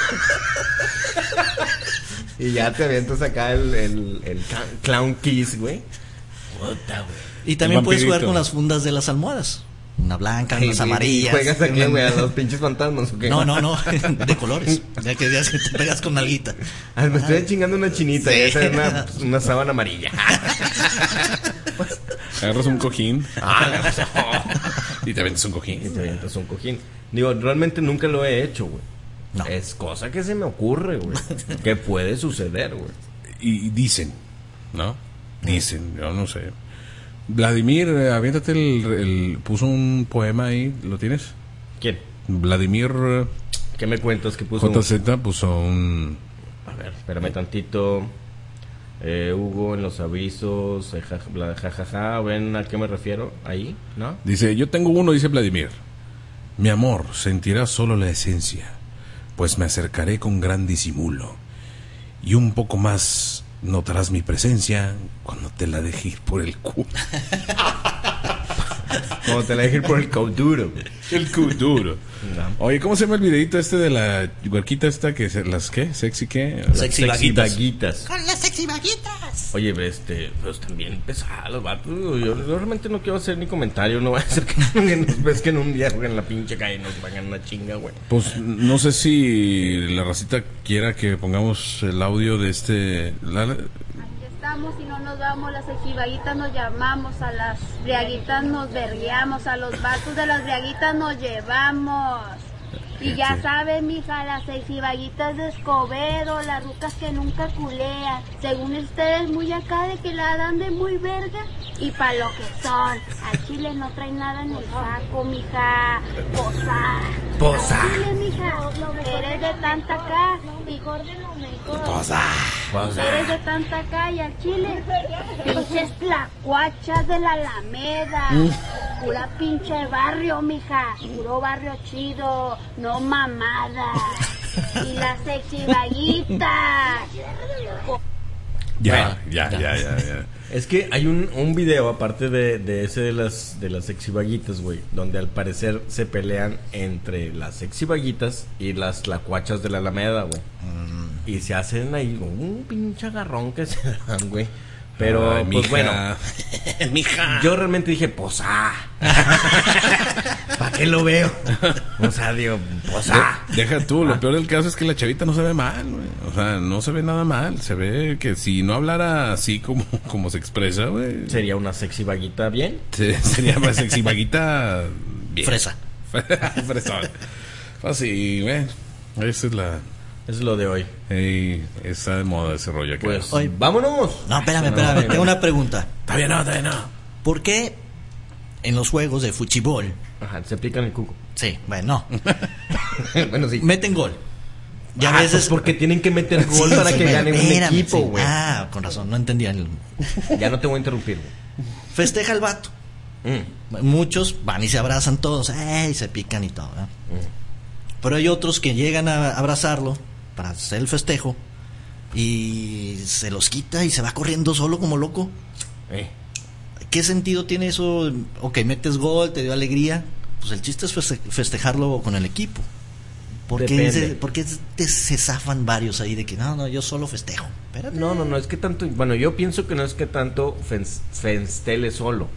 Y ya te avientas acá el, el, el ca- clown kiss, güey. Puta, güey. y también El puedes jugar vampirito. con las fundas de las almohadas. Una blanca, Y- unas y- amarillas. ¿Juegas aquí, una- güey, a los pinches fantasmas o qué? No, no, no, de colores. Ya que ya se te pegas con nalguita. Ah, me estoy chingando una chinita. Sí. Y esa es una, una sábana amarilla. Agarras un cojín Ah, y te vendes un y cojín. te avientas un cojín. Digo, realmente nunca lo he hecho, güey. No. Es cosa que se me ocurre, güey. Que puede suceder, güey. Y dicen, ¿no? Dicen, yo no sé. Vladimir, eh, aviéntate el, el... Puso un poema ahí, ¿lo tienes? ¿Quién? Vladimir eh, ¿Qué me cuentas que puso? J un- Z puso un... A ver, espérame tantito. Eh, Hugo en los avisos. eh, ja- bla- Jajaja. ¿Ven a qué me refiero? Ahí, ¿no? Dice, yo tengo uno, dice Vladimir. Mi amor, sentirás solo la esencia, pues me acercaré con gran disimulo. Y un poco más notarás mi presencia cuando te la deje ir por el culo. Como te la dejé ir por el cauduro, güey. El culo duro. No. Oye, ¿cómo se llama el videito este de la huerquita esta que se, las qué? ¿Sexy qué? Sexy vaguitas. vaguitas. Con las sexy vaguitas. Oye, este, pues también pesados los vatos. Yo, yo realmente no quiero hacer ni comentario. No va a ser que, que nos pesquen un día, güey, en la pinche calle y nos pagan una chinga, güey. Pues no sé si la racita quiera que pongamos el audio de este... la- Aquí estamos y no nos vamos, las equivaguitas nos llamamos, a las briaguitas nos vergueamos, a los vatos de las briaguitas nos llevamos. Y ya Sí. saben, mija, las equivaguitas de Escobedo, las rucas que nunca culean. Según ustedes, muy acá de que la dan de muy verga y pa' lo que son. Al chile no trae nada en el saco, mija. Posa. Posa. Al chile, mija, eres de tanta acá. Mejor de lo mejor. Posa. Eres de tanta calle al chile. Pinches tlacuachas de la Alameda. Pura pinche barrio, mija. Puro barrio chido. No mamada. Y las sexy vaguitas. Ya, Bueno, ya, ya, ya, ya. Es que hay un, un video, aparte de, de ese de las, de las sexy vaguitas, güey, donde al parecer se pelean entre las sexy vaguitas y las tlacuachas de la Alameda, güey. Y se hacen ahí un pinche agarrón que se dan, güey. Pero, Ay, pues mija. bueno, Mija. yo realmente dije, pues ah. ¿Para qué lo veo? O sea, digo, pues ah. De- Deja tú, lo peor del caso es que la chavita no se ve mal, güey. O sea, no se ve nada mal. Se ve que si no hablara así como, como se expresa, güey, Sería una sexy vaguita bien. se- sería más sexy vaguita bien. Fresa. Fresón. Así, güey. Esa es la... Eso es lo de hoy. Ey, está de moda ese rollo acá. Pues, Oye, vámonos. No, espérame, espérame. Tengo una pregunta. Todavía no, todavía no. ¿Por qué en los juegos de fútbol, Ajá, se pican el cuco. sí, bueno, Bueno, sí. meten gol? Ya Ah, a veces pues porque tienen que meter gol Sí, para sí, que bueno, gane un espérame, equipo, sí. güey. Ah, con razón, no entendía. el- Ya no te voy a interrumpir, güey. Festeja el vato. Mm, Muchos van y se abrazan todos, ¡ey! Se pican y todo. ¿verdad? Pero hay otros que llegan a abrazarlo para hacer el festejo y se los quita y se va corriendo solo como loco. Eh. ¿Qué sentido tiene eso? Ok, metes gol, te dio alegría. Pues el chiste es feste- festejarlo con el equipo. ¿Por qué, se, ¿Por qué te, se zafan varios ahí de que no, no, yo solo festejo? Espérate. No, no, no, es que tanto, bueno, yo pienso que no es que tanto fens- festele solo.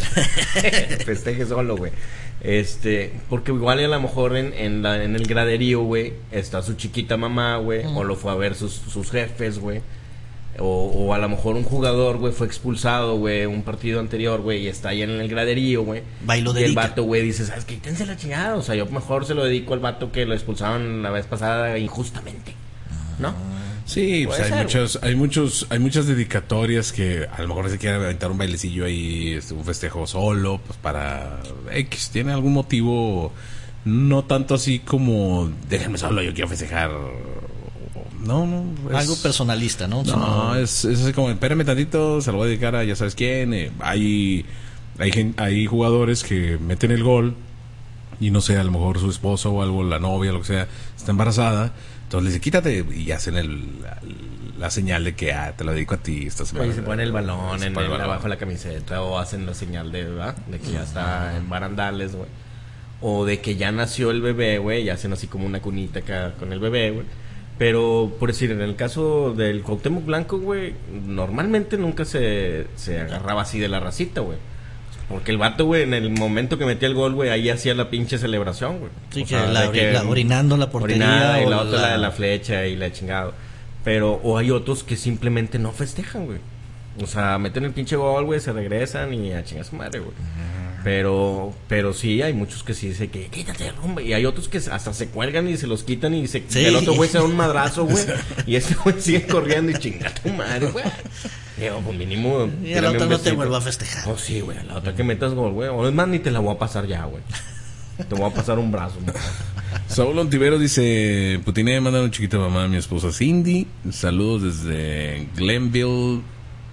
Festeje solo, güey. Este, porque igual a lo mejor en, en, la, en el graderío, güey, está su chiquita mamá, güey, mm. o lo fue a ver sus, sus jefes, güey. O, o a lo mejor un jugador, güey, fue expulsado, güey, un partido anterior, güey, y está ahí en el graderío, güey. Bailo de Y el vato, güey, dice, ¿sabes qué? Quítense la chingada. O sea, yo mejor se lo dedico al vato que lo expulsaron la vez pasada injustamente, ¿no? Sí, pues hay ser, muchos, hay muchos, hay muchas dedicatorias que a lo mejor se quiere aventar un bailecillo ahí, este, un festejo solo, pues para X, tiene algún motivo, no tanto así como déjenme solo, yo quiero festejar. No, no. Es, algo personalista, ¿no? No, no es, es así como, espérame tantito, se lo voy a dedicar a ya sabes quién. Eh, hay, hay, hay jugadores que meten el gol y no sé, a lo mejor su esposo o algo, la novia, lo que sea, está embarazada. Entonces le dice, quítate, y hacen el, la, la señal de que ah, te lo dedico a ti. Estás y se pone el balón en el, el, abajo de la camiseta, o hacen la señal de, ¿verdad? De que ya está en barandales, güey. O de que ya nació el bebé, güey, y hacen así como una cunita acá con el bebé, güey. Pero, por decir, en el caso del Cuauhtémoc Blanco, güey, normalmente nunca se, se agarraba así de la racita, güey. Porque el vato, güey, en el momento que metía el gol, güey, ahí hacía la pinche celebración, güey. Sí, o que, sea, la, ori- que la orinando la portería. Orinada, y la otra la... la de la flecha y la chingada. Pero, o hay otros que simplemente no festejan, güey. O sea, meten el pinche gol, güey, se regresan y a chingar su madre, güey. Uh-huh. Pero, pero sí, hay muchos que sí dicen que quítate, rumba. Y hay otros que hasta se cuelgan y se los quitan y se, sí. el otro güey se da un madrazo, güey. Y ese güey sigue corriendo y chinga tu madre, güey. Digo, pues mínimo. Y a la otra no te vuelva a festejar. Oh, sí, güey, a la otra que metas gol, güey. O es más, ni te la voy a pasar ya, güey. Te voy a pasar un brazo, güey. Saúl Ontivero dice: Putiné, mandar un chiquito a mamá a mi esposa Cindy. Saludos desde Glenville,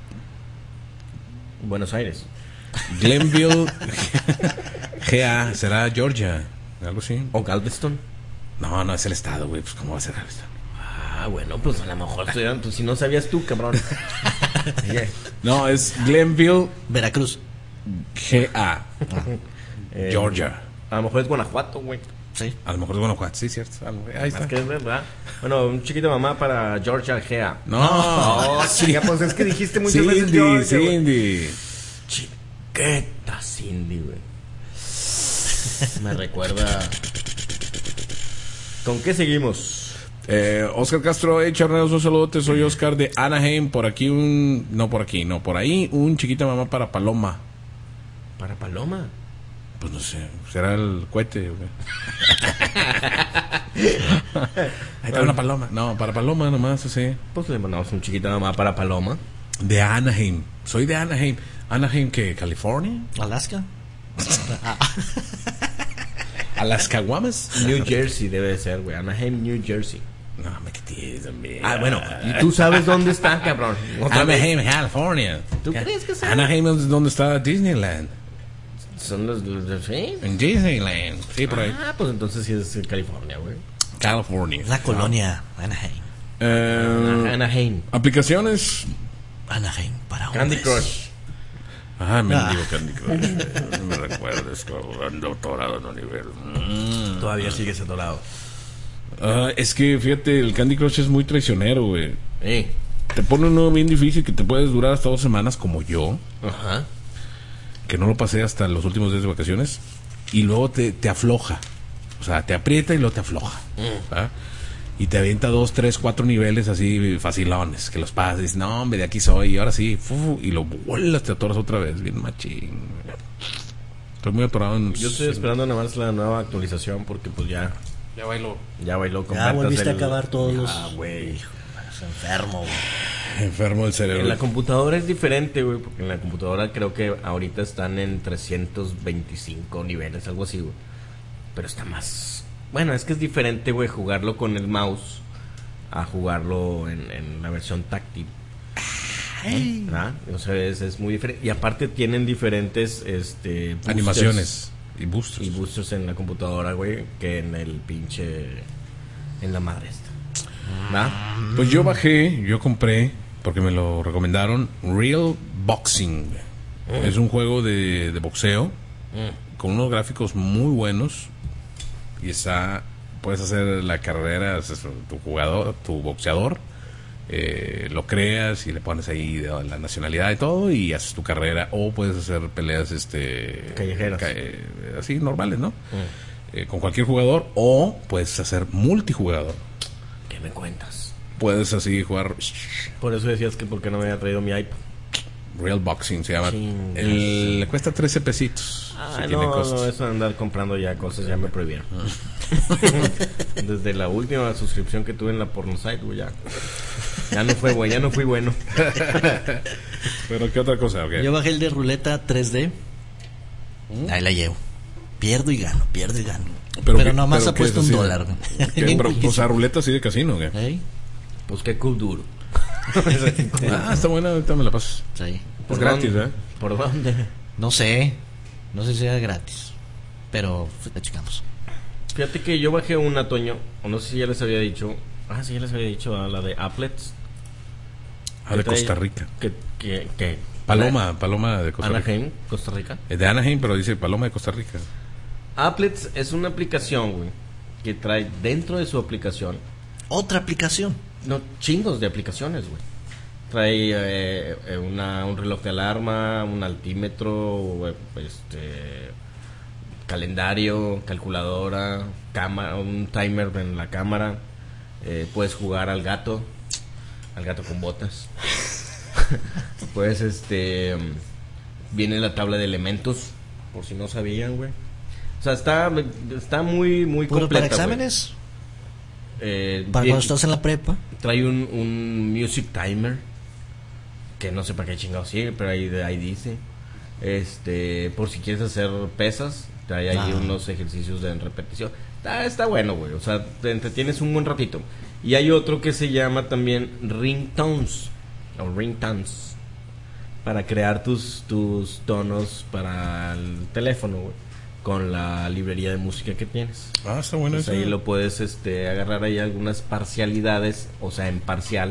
Buenos Aires. Glenville, G A, será Georgia, algo así. ¿O Galveston? No, no es el estado, güey. Pues, ¿cómo va a ser Galveston? Ah, bueno, pues a lo mejor pues, si no sabías tú, cabrón. No, es Glenville, Veracruz, G A, eh, Georgia. A lo mejor es Guanajuato, güey. Sí. A lo mejor es Guanajuato, sí, cierto. Ahí está. Es que es verdad. Bueno, un chiquito mamá para Georgia G A. No, no, no chica, pues es que dijiste muchas Cindy, veces Georgia, Cindy. Chiqueta Cindy, güey. Me recuerda. ¿Con qué seguimos? Eh, Oscar Castro, hey, charneros, un saludote. Soy Oscar de Anaheim. Por aquí un. No, por aquí, no, por ahí un chiquita mamá para Paloma. ¿Para Paloma? Pues no sé, será el cohete, güey. Ahí está una paloma. No, para Paloma nomás, sí. Pues le mandamos un chiquita mamá para Paloma. De Anaheim. Soy de Anaheim. ¿Anaheim qué? ¿California? ¿Alaska? ¿Alaska Guamas? New Jersey debe de ser, güey. Anaheim, New Jersey. No, me quité también. Ah, bueno. ¿Y tú sabes dónde está, cabrón? Anaheim, California. ¿Tú crees que sea? Anaheim es donde está Disneyland. Son los, los de ¿sí? En Disneyland. Sí, por ahí. Ah, pues entonces sí es California, güey. California. La colonia Anaheim. Uh, Anaheim. Aplicaciones. Anaheim para Candy hombres. Crush. Ah, me ah. digo Candy Crush. No me recuerdes, ando atorado en un nivel. Mm. Todavía sigues atorado. Uh, es que, fíjate, el Candy Crush es muy traicionero, güey. ¿Eh? Te pone uno bien difícil que te puedes durar hasta dos semanas, como yo. Ajá. Que no lo pasé hasta los últimos días de vacaciones. Y luego te, te afloja. O sea, te aprieta y luego te afloja. Mm. ¿Ah? Y te avienta dos, tres, cuatro niveles así facilones. Que los pasas y dices, no, hombre, de aquí soy. Y ahora sí, fu, y lo vuelas, te atoras otra vez. Bien machín. Estoy muy atorado en... Yo estoy esperando nada más la nueva actualización porque pues ya... Ya bailó. Ya bailó. Ya volviste el... a acabar todos los... Ah, güey. Es enfermo, güey. Enfermo del cerebro. En la computadora es diferente, güey, porque en la computadora creo que ahorita están en trescientos veinticinco niveles, algo así, güey. Pero está más... Bueno, es que es diferente, güey, jugarlo con el mouse a jugarlo en, en la versión táctil. ¿Ah? O sea, es, es muy diferente. Y aparte tienen diferentes este, animaciones. Y boosters. Y boosters en la computadora, güey, que en el pinche... En la madre esta. ¿Va? Pues yo bajé, yo compré, porque me lo recomendaron, Real Boxing. Mm. Es un juego de, de boxeo mm. con unos gráficos muy buenos. Y está... Puedes hacer la carrera, tu jugador, tu boxeador, eh, lo creas y le pones ahí la nacionalidad y todo y haces tu carrera. O puedes hacer peleas este callejeras, ca así normales, ¿no? Mm. Eh, con cualquier jugador. O puedes hacer multijugador. ¿Qué me cuentas? Puedes así jugar. Por eso decías que por qué no me había traído mi iPad. Real Boxing se llama. El, le cuesta trece pesitos. Ah, si no, tiene no, eso de andar comprando ya cosas ya me prohibieron. Uh. Desde la última suscripción que tuve en la Pornosite, güey, ya. Ya no fue bueno, ya no fui bueno. Pero ¿qué otra cosa? Okay. Yo bajé el de ruleta tres D. ¿Mm? Ahí la llevo. Pierdo y gano, pierdo y gano. Pero, pero nomás ha puesto un dólar. Pero, pues a ruleta así de casino, ¿qué? ¿Eh? Pues qué cool duro. Ah, está buena, ahorita me la paso. Sí. Es gratis, ¿eh? ¿Por dónde? No sé. No sé si sea gratis. Pero la checamos. Fíjate que yo bajé una, Toño. O no sé si ya les había dicho. Ah, sí, ya les había dicho a la de Applets. Ah, de Costa Rica. Que, que, que Paloma, Ana, Paloma de Costa Anaheim, Rica. Costa Rica. Es de Anaheim, pero dice Paloma de Costa Rica. Applets es una aplicación, güey, que trae dentro de su aplicación. ¿Otra aplicación? No, chingos de aplicaciones, güey. Trae eh, una, un reloj de alarma, un altímetro, este, calendario, calculadora, cámara, un timer en la cámara. Eh, puedes jugar al gato, al gato con botas. Pues, este, viene la tabla de elementos, por si no sabían, güey. O sea, está, está muy, muy ¿Puro completa, para exámenes? Eh, para bien, cuando estás en la prepa. Trae un, un music timer que no sé para qué chingados sigue, pero ahí, ahí dice. Este, por si quieres hacer pesas, trae ahí ah. unos ejercicios de repetición. Está, está bueno, güey. O sea, te entretienes un buen ratito. Y hay otro que se llama también ringtones o ringtones para crear tus tus tonos para el teléfono, güey, con la librería de música que tienes. Ah, está bueno. Entonces, eso ahí lo puedes este agarrar ahí algunas parcialidades, o sea, en parcial.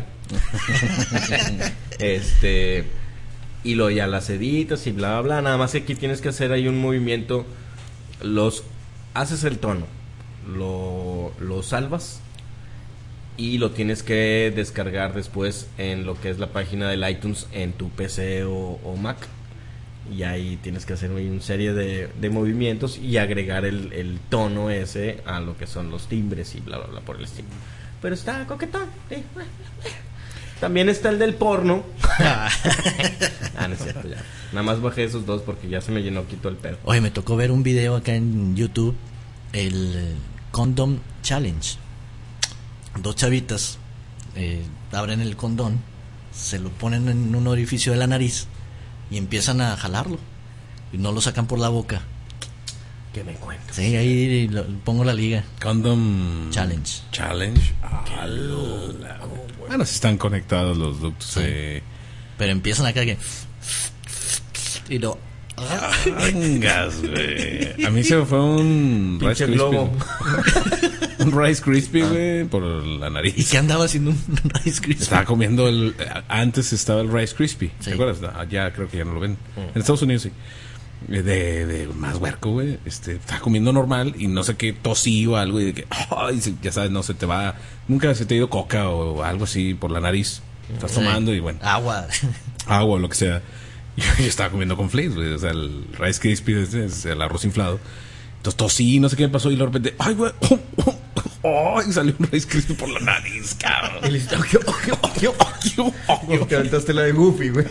este y lo ya las editas y bla bla bla. Nada más que aquí tienes que hacer ahí un movimiento. Los haces el tono, lo lo salvas y lo tienes que descargar después en lo que es la página del iTunes en tu P C o, o Mac. Y ahí tienes que hacer una serie de, de movimientos y agregar el, el tono ese a lo que son los timbres y bla bla bla por el estilo. Pero está coquetón, sí. También está el del porno. Ah, no es cierto, ya. Nada más bajé esos dos porque ya se me llenó, quito el pedo. Oye, me tocó ver un video acá en YouTube, el Condom Challenge. Dos chavitas eh, abren el condón, se lo ponen en un orificio de la nariz y empiezan a jalarlo y no lo sacan por la boca. ¿Qué me cuentas? Sí, ahí lo, pongo la liga. Condom Challenge. Challenge. Ah, loco, bueno, si están conectados los ductos. Sí. Eh. Pero empiezan acá que y no. Angas, güey. A mí se me fue un Rice Krispie. Un Rice Krispie, güey, por la nariz. ¿Y qué andaba haciendo un Rice Krispie? Estaba comiendo el... Antes estaba el Rice Krispie, sí. ¿te acuerdas? Ya creo que ya no lo ven. Mm. En Estados Unidos sí. De, de más huerco, güey. Este, estaba comiendo normal y no sé qué tosí o algo y de que... Oh, y se, ya sabes, no se te va... Nunca se te ha ido coca o algo así por la nariz. Estás sí. tomando y bueno... Agua. Agua o lo que sea. Yo, yo estaba comiendo con flakes, güey. O sea, el Rice Krispie es, es el arroz inflado. Entonces tosí, no sé qué me pasó y de repente... ¡Ay, güey! ¡Oh, oh, oh! Y salió un Rice Krispie por la nariz, cabrón. Y le hiciste... Porque aventaste la de Goofy, güey.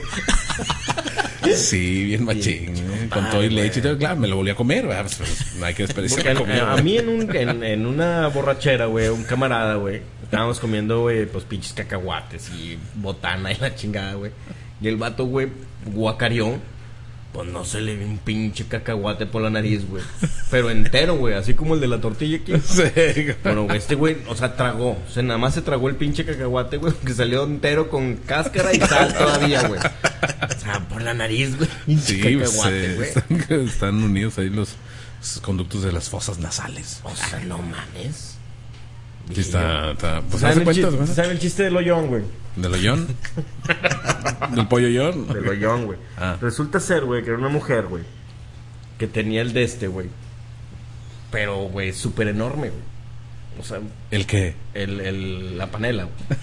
Sí, bien machín. Bien, con todo y leche y todo. Claro, me lo volví a comer, güey. Pues, no hay que desperdiciar la comida. A mí en, un, en, en una borrachera, güey, un camarada, güey, estábamos comiendo, güey, pues pinches cacahuates y botana y la chingada, güey. Y el vato, güey, guacareó. Pues no se le ve un pinche cacahuate por la nariz, güey. Pero entero, güey, así como el de la tortilla aquí. Sí. Bueno, güey, este güey, o sea, tragó. O sea, nada más se tragó el pinche cacahuate, güey, que salió entero con cáscara y sal todavía, güey. O sea, por la nariz, güey. Sí, cacahuate, güey. Están, están unidos ahí los los conductos de las fosas nasales. O sea, no mames. Sí, está, está, pues ¿Saben, hace el cuenta, chiste, ¿verdad? ¿Saben el chiste del hoyón, güey? ¿Del hoyón? ¿Del pollo hoyón? Del hoyón, güey. Ah. Resulta ser, güey, que era una mujer, güey, que tenía el de este, güey. Pero, güey, súper enorme, güey. O sea, ¿El qué? el, el, la panela, güey.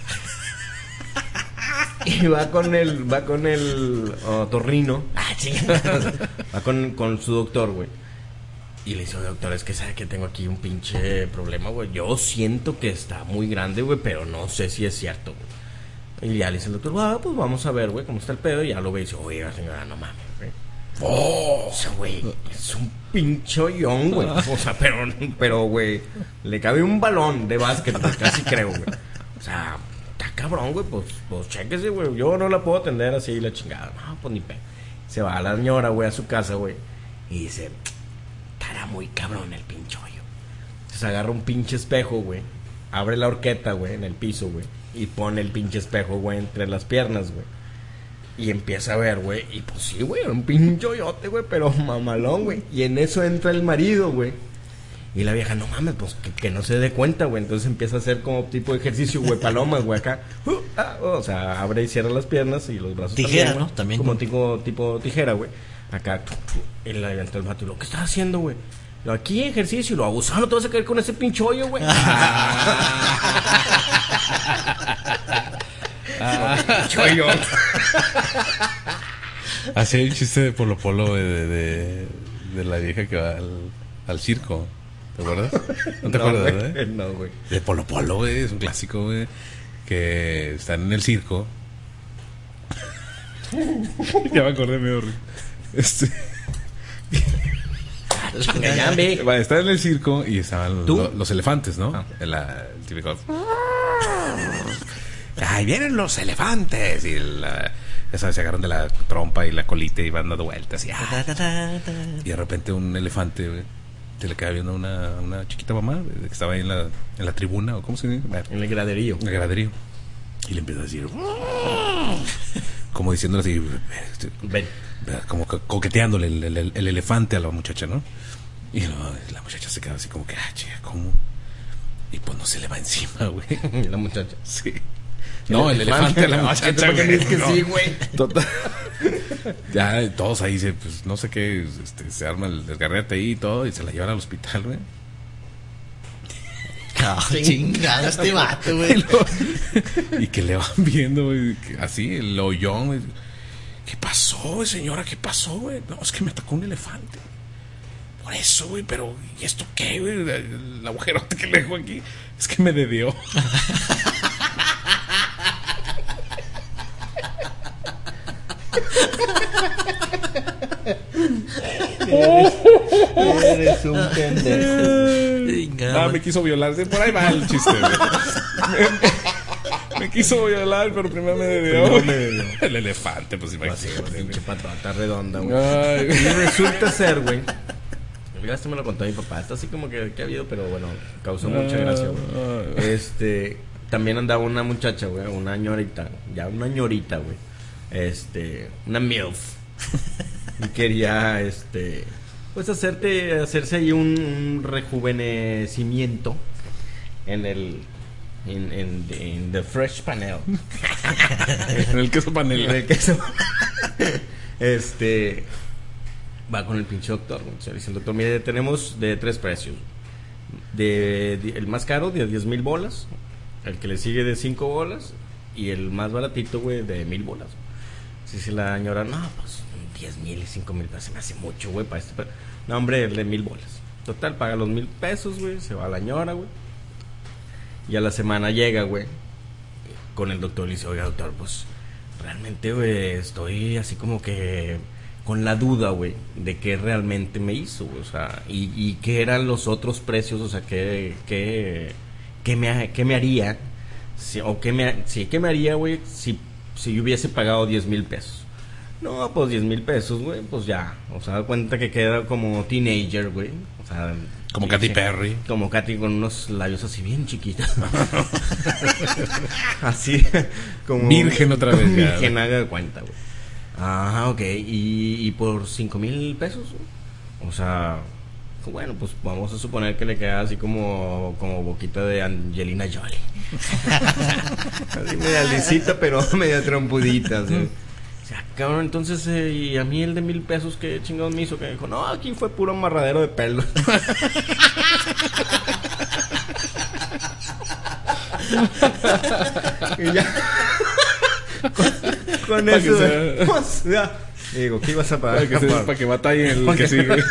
Y va con el, va con el oh, torrino. Ah, chingada. Va con, con su doctor, güey. Y le dice, doctor, es que sabe que tengo aquí un pinche problema, güey. Yo siento que está muy grande, güey, pero no sé si es cierto, güey. Y ya le dice el doctor, ah, pues vamos a ver, güey, cómo está el pedo. Y ya lo ve y dice, oiga, señora, no mames, güey. Oh, o sea, güey, es un pinche hoyón, güey. O sea, pero, pero, güey, le cabe un balón de básquet, güey, casi creo, güey. O sea, está cabrón, güey, pues, pues chéquese, güey. Yo no la puedo atender así, la chingada. No, pues ni pe. Se va a la señora, güey, a su casa, güey. Y dice, estará muy cabrón el pinche hoyo. Entonces agarra un pinche espejo, güey. Abre la horqueta, güey, en el piso, güey. Y pone el pinche espejo, güey, entre las piernas, güey. Y empieza a ver, güey. Y pues sí, güey, un pinche hoyote, güey, pero mamalón, güey. Y en eso entra el marido, güey. Y la vieja, no mames, pues que, que no se dé cuenta, güey. Entonces empieza a hacer como tipo de ejercicio, güey, palomas, güey, acá. Uh, ah, oh, o sea, abre y cierra las piernas y los brazos. Tijera, también, ¿no? También. Como tipo, tipo tijera, güey. Acá, tu, tu, y la levanta el vato y lo, ¿qué estás haciendo, güey? Lo aquí ejercicio y lo abusado, no te vas a caer con ese pinche hoyo, güey. Choyo. Así hay un chiste de Polo Polo de, de, de, de la vieja que va al, al circo. ¿Te acuerdas? ¿No te No, acuerdas, güey, güey? no, güey. De Polo Polo, güey. Es un clásico, güey. Que están en el circo. Ya me acordé, me horrible. Este. Vale, están en el circo y estaban ¿Tú? los, los elefantes, ¿no? Ah. El, el típico. ¡Ahí vienen los elefantes! Y la, ya sabes, se agarran de la trompa y la colita y van dando vueltas. Y, ¡ah! Y de repente un elefante, güey, se le queda viendo una, una chiquita mamá que estaba ahí en la, en la tribuna, o ¿cómo se dice? Bueno, En el graderío. en el graderío. Y le empieza a decir, como diciéndole así, Ven. como co- coqueteándole el, el, el elefante a la muchacha, ¿no? Y lo, la muchacha se queda así como que, ah, chica, ¿cómo? Y pues no se le va encima, güey. La muchacha. Sí. No, el elefante a la muchacha, ¿Por qué güey, dices que no. sí, güey? Total. Ya todos ahí se, pues no sé qué, este, se arma el desgarrete ahí y todo, y se la llevan al hospital, güey. Ah, chingado este vato, güey. Y, lo- y que le van viendo, güey, que así, el hoyón, güey. ¿Qué pasó, güey, señora? ¿Qué pasó, güey? No, es que me atacó un elefante. Por eso, güey, pero ¿y esto qué, güey? El, el agujerote que le dejo aquí es que me dedió. Eres un pendejo. Chingado, No, güey. me quiso violar. Sí, por ahí va el chiste, güey. Me, me quiso violar, pero primero me dedió. Primero me dedió. El elefante, pues Así, imagínate. pinche patata redonda, güey. Ay, Y resulta ser, güey. Este me lo contó mi papá. Está así como que, que ha habido, pero bueno, causó mucha gracia, güey. Este, también andaba una muchacha, güey, una ñorita, ya una ñorita, güey. Este, una MILF. Y quería, este, pues hacerte, hacerse ahí un, un rejuvenecimiento en el, en, en, en The Fresh Panel. en el queso panela. En el queso. Este, va con el pinche doctor, güey. O sea, dice el doctor, mire, tenemos de tres precios. De, de- el más caro de diez mil bolas, el que le sigue de cinco bolas y el más baratito, güey, de mil bolas. Dice la señora, no, pues diez mil y cinco mil pesos se me hace mucho, güey, para este. pe-". No, hombre, el de mil bolas. Total, paga los mil pesos, güey, se va a la señora, güey. Y a la semana llega, güey, con el doctor y le dice, oiga, doctor, pues realmente, güey, estoy así como que con la duda, güey, de qué realmente me hizo, güey, o sea, y, y qué eran los otros precios, o sea, qué, qué, qué, me, qué me haría, si, o qué me, sí, qué me haría, güey, si, si yo hubiese pagado diez mil pesos. No, pues diez mil pesos, güey, pues ya, o sea, da cuenta que queda como teenager, güey, o sea... Como dice- Katy Perry. Como Katy con unos labios así bien chiquitos. Así como... Virgen otra vez, ya, Virgen, haga de cuenta, güey. Ajá, ok. ¿Y, y por cinco mil pesos? O sea, Bueno, pues vamos a suponer que le queda así como, como boquita de Angelina Jolie. Así media lisita, pero media trompudita. ¿Sí? O sea, cabrón, entonces, eh, y a mí el de mil pesos, ¿qué chingados me hizo? Que dijo, no, aquí fue puro amarradero de pelos. Y ya. Con, con Pa' eso, que de, o sea, y digo, ¿qué ibas a pagar? Para que, se- Para- para que batalle el Pa' que que- sigue.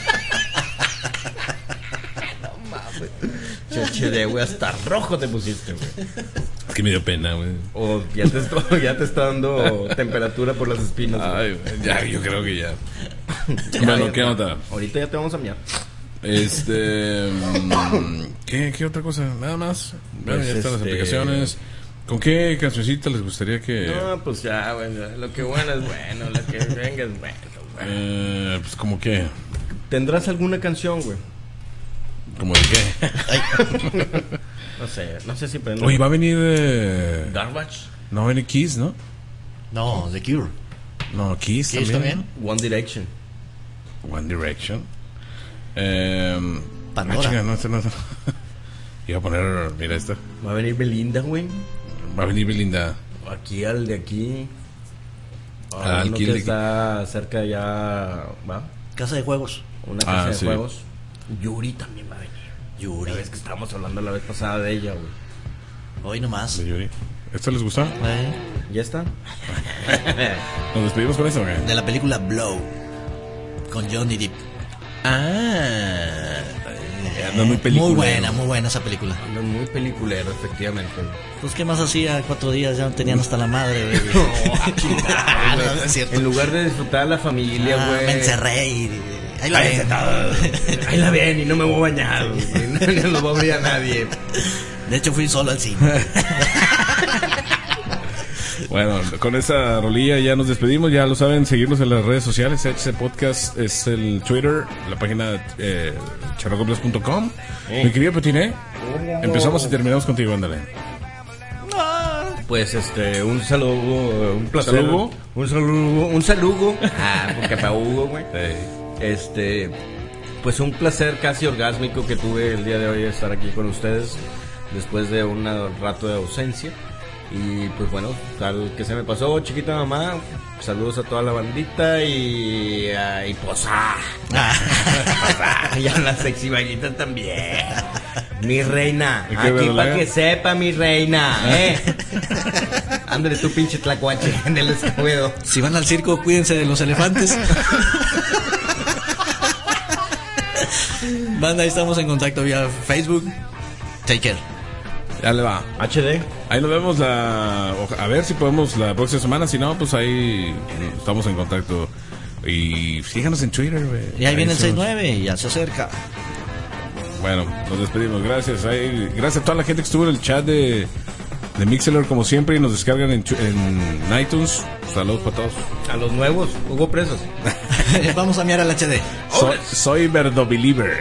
Cheche de güey, hasta rojo te pusiste, güey. Es que me dio pena, güey. O ya te, está, ya te está dando temperatura por las espinas, güey. Ay, güey, ya, yo creo que ya. Ya, Bueno, ya, ¿qué ya. onda? Ahorita ya te vamos a mirar. Este. mm, ¿qué, ¿Qué otra cosa? Nada más. Bueno, Pues, ya están las este- aplicaciones. ¿Con qué cancioncita les gustaría que.? No, pues ya, güey. ya, Lo que bueno es bueno, lo que venga es bueno, güey. Eh, pues, ¿como qué? ¿Tendrás alguna canción, güey? ¿Como de qué? No sé, no sé si prende. Oye, va a venir. Eh... Garbage, No va a venir Kiss, ¿no? No, The Cure. No, Kiss, ¿Kiss también. también? One Direction. One Direction. Eh, Pandora. ah, chinga, no, este no, no. Iba a poner. Mira esta. Va a venir Belinda, güey. Va a venir Belinda. Aquí al de aquí. Ah, Ah, al uno Kill que de- está cerca ya. ¿Va? Casa de juegos. Una casa Ah, de sí. juegos. Yuri también va a venir. Yuri. Ya ves que estábamos hablando la vez pasada de ella, güey. Hoy nomás. De Yuri. ¿Esto les gustó? Eh, ¿Ya está? ¿Nos despedimos con eso o qué? De la película Blow. Con Johnny Depp. Ah. Anda muy película. Muy buena, muy buena esa película. Ando muy peliculero, efectivamente. güey. Pues, ¿qué más hacía? Cuatro días ya tenían hasta la madre, güey. Ah, no, güey. no es cierto. En lugar de disfrutar a la familia, Ah, güey. me encerré y... Ahí la Ahí ven. sentado. Ahí la ven y no me voy a bañar, güey. No, no lo va a abrir a nadie. De hecho, fui solo al cine. Bueno, con esa rolilla ya nos despedimos. Ya lo saben, seguirnos en las redes sociales. H C Podcast es el Twitter, la página eh, charrocoplas punto com. Sí. Mi querido Petiné, empezamos y terminamos contigo, ándale. Pues este, un saludo, un placer. ¿Saludo? Un saludo, un saludo. Ah, porque para Hugo, güey. Hey. Este, pues un placer casi orgásmico que tuve el día de hoy de estar aquí con ustedes después de un rato de ausencia. Y pues bueno, tal que se me pasó, chiquita mamá. Saludos a toda la bandita y, ah, y pues ah, ah, y a la sexy vaguita también. Mi reina, ¿Y qué, aquí verdolaga? para que sepa, mi reina, eh. Ándale tú, pinche tlacuache del Escobedo. Si van al circo, cuídense de los elefantes. Banda, ahí estamos en contacto vía Facebook. Take care. Ya le va. H D. Ahí nos vemos la... A ver si podemos la próxima semana. Si no, pues ahí estamos en contacto. Y síganos en Twitter, güey. Y ahí viene el seis somos. nueve y ya se acerca. Bueno, nos despedimos. Gracias. Ahí, gracias a toda la gente que estuvo en el chat de, de Mixler, como siempre. Y nos descargan en, en iTunes. Saludos para todos. A los nuevos, Hugo Presos. Vamos a mirar al H D. Soy, soy Verdo Believer.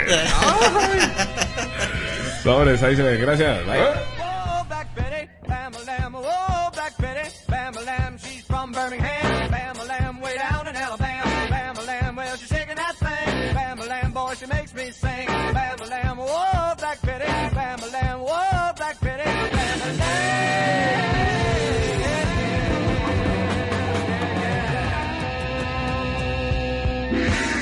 Flores, ahí se ve. Gracias. Bye. Oh, Black Betty, Bam-a-lam, oh, Black Betty, Bam-a-lam, she's from Birmingham, Bam-a-lam, way down in Alabama, Bam-a-lam, well, she's shaking that thing, Bam-a-lam, boy, she makes me sing, Bam-a-lam, oh, Black Betty, Bam-a-lam, oh, Black Betty, Bam-a-lam.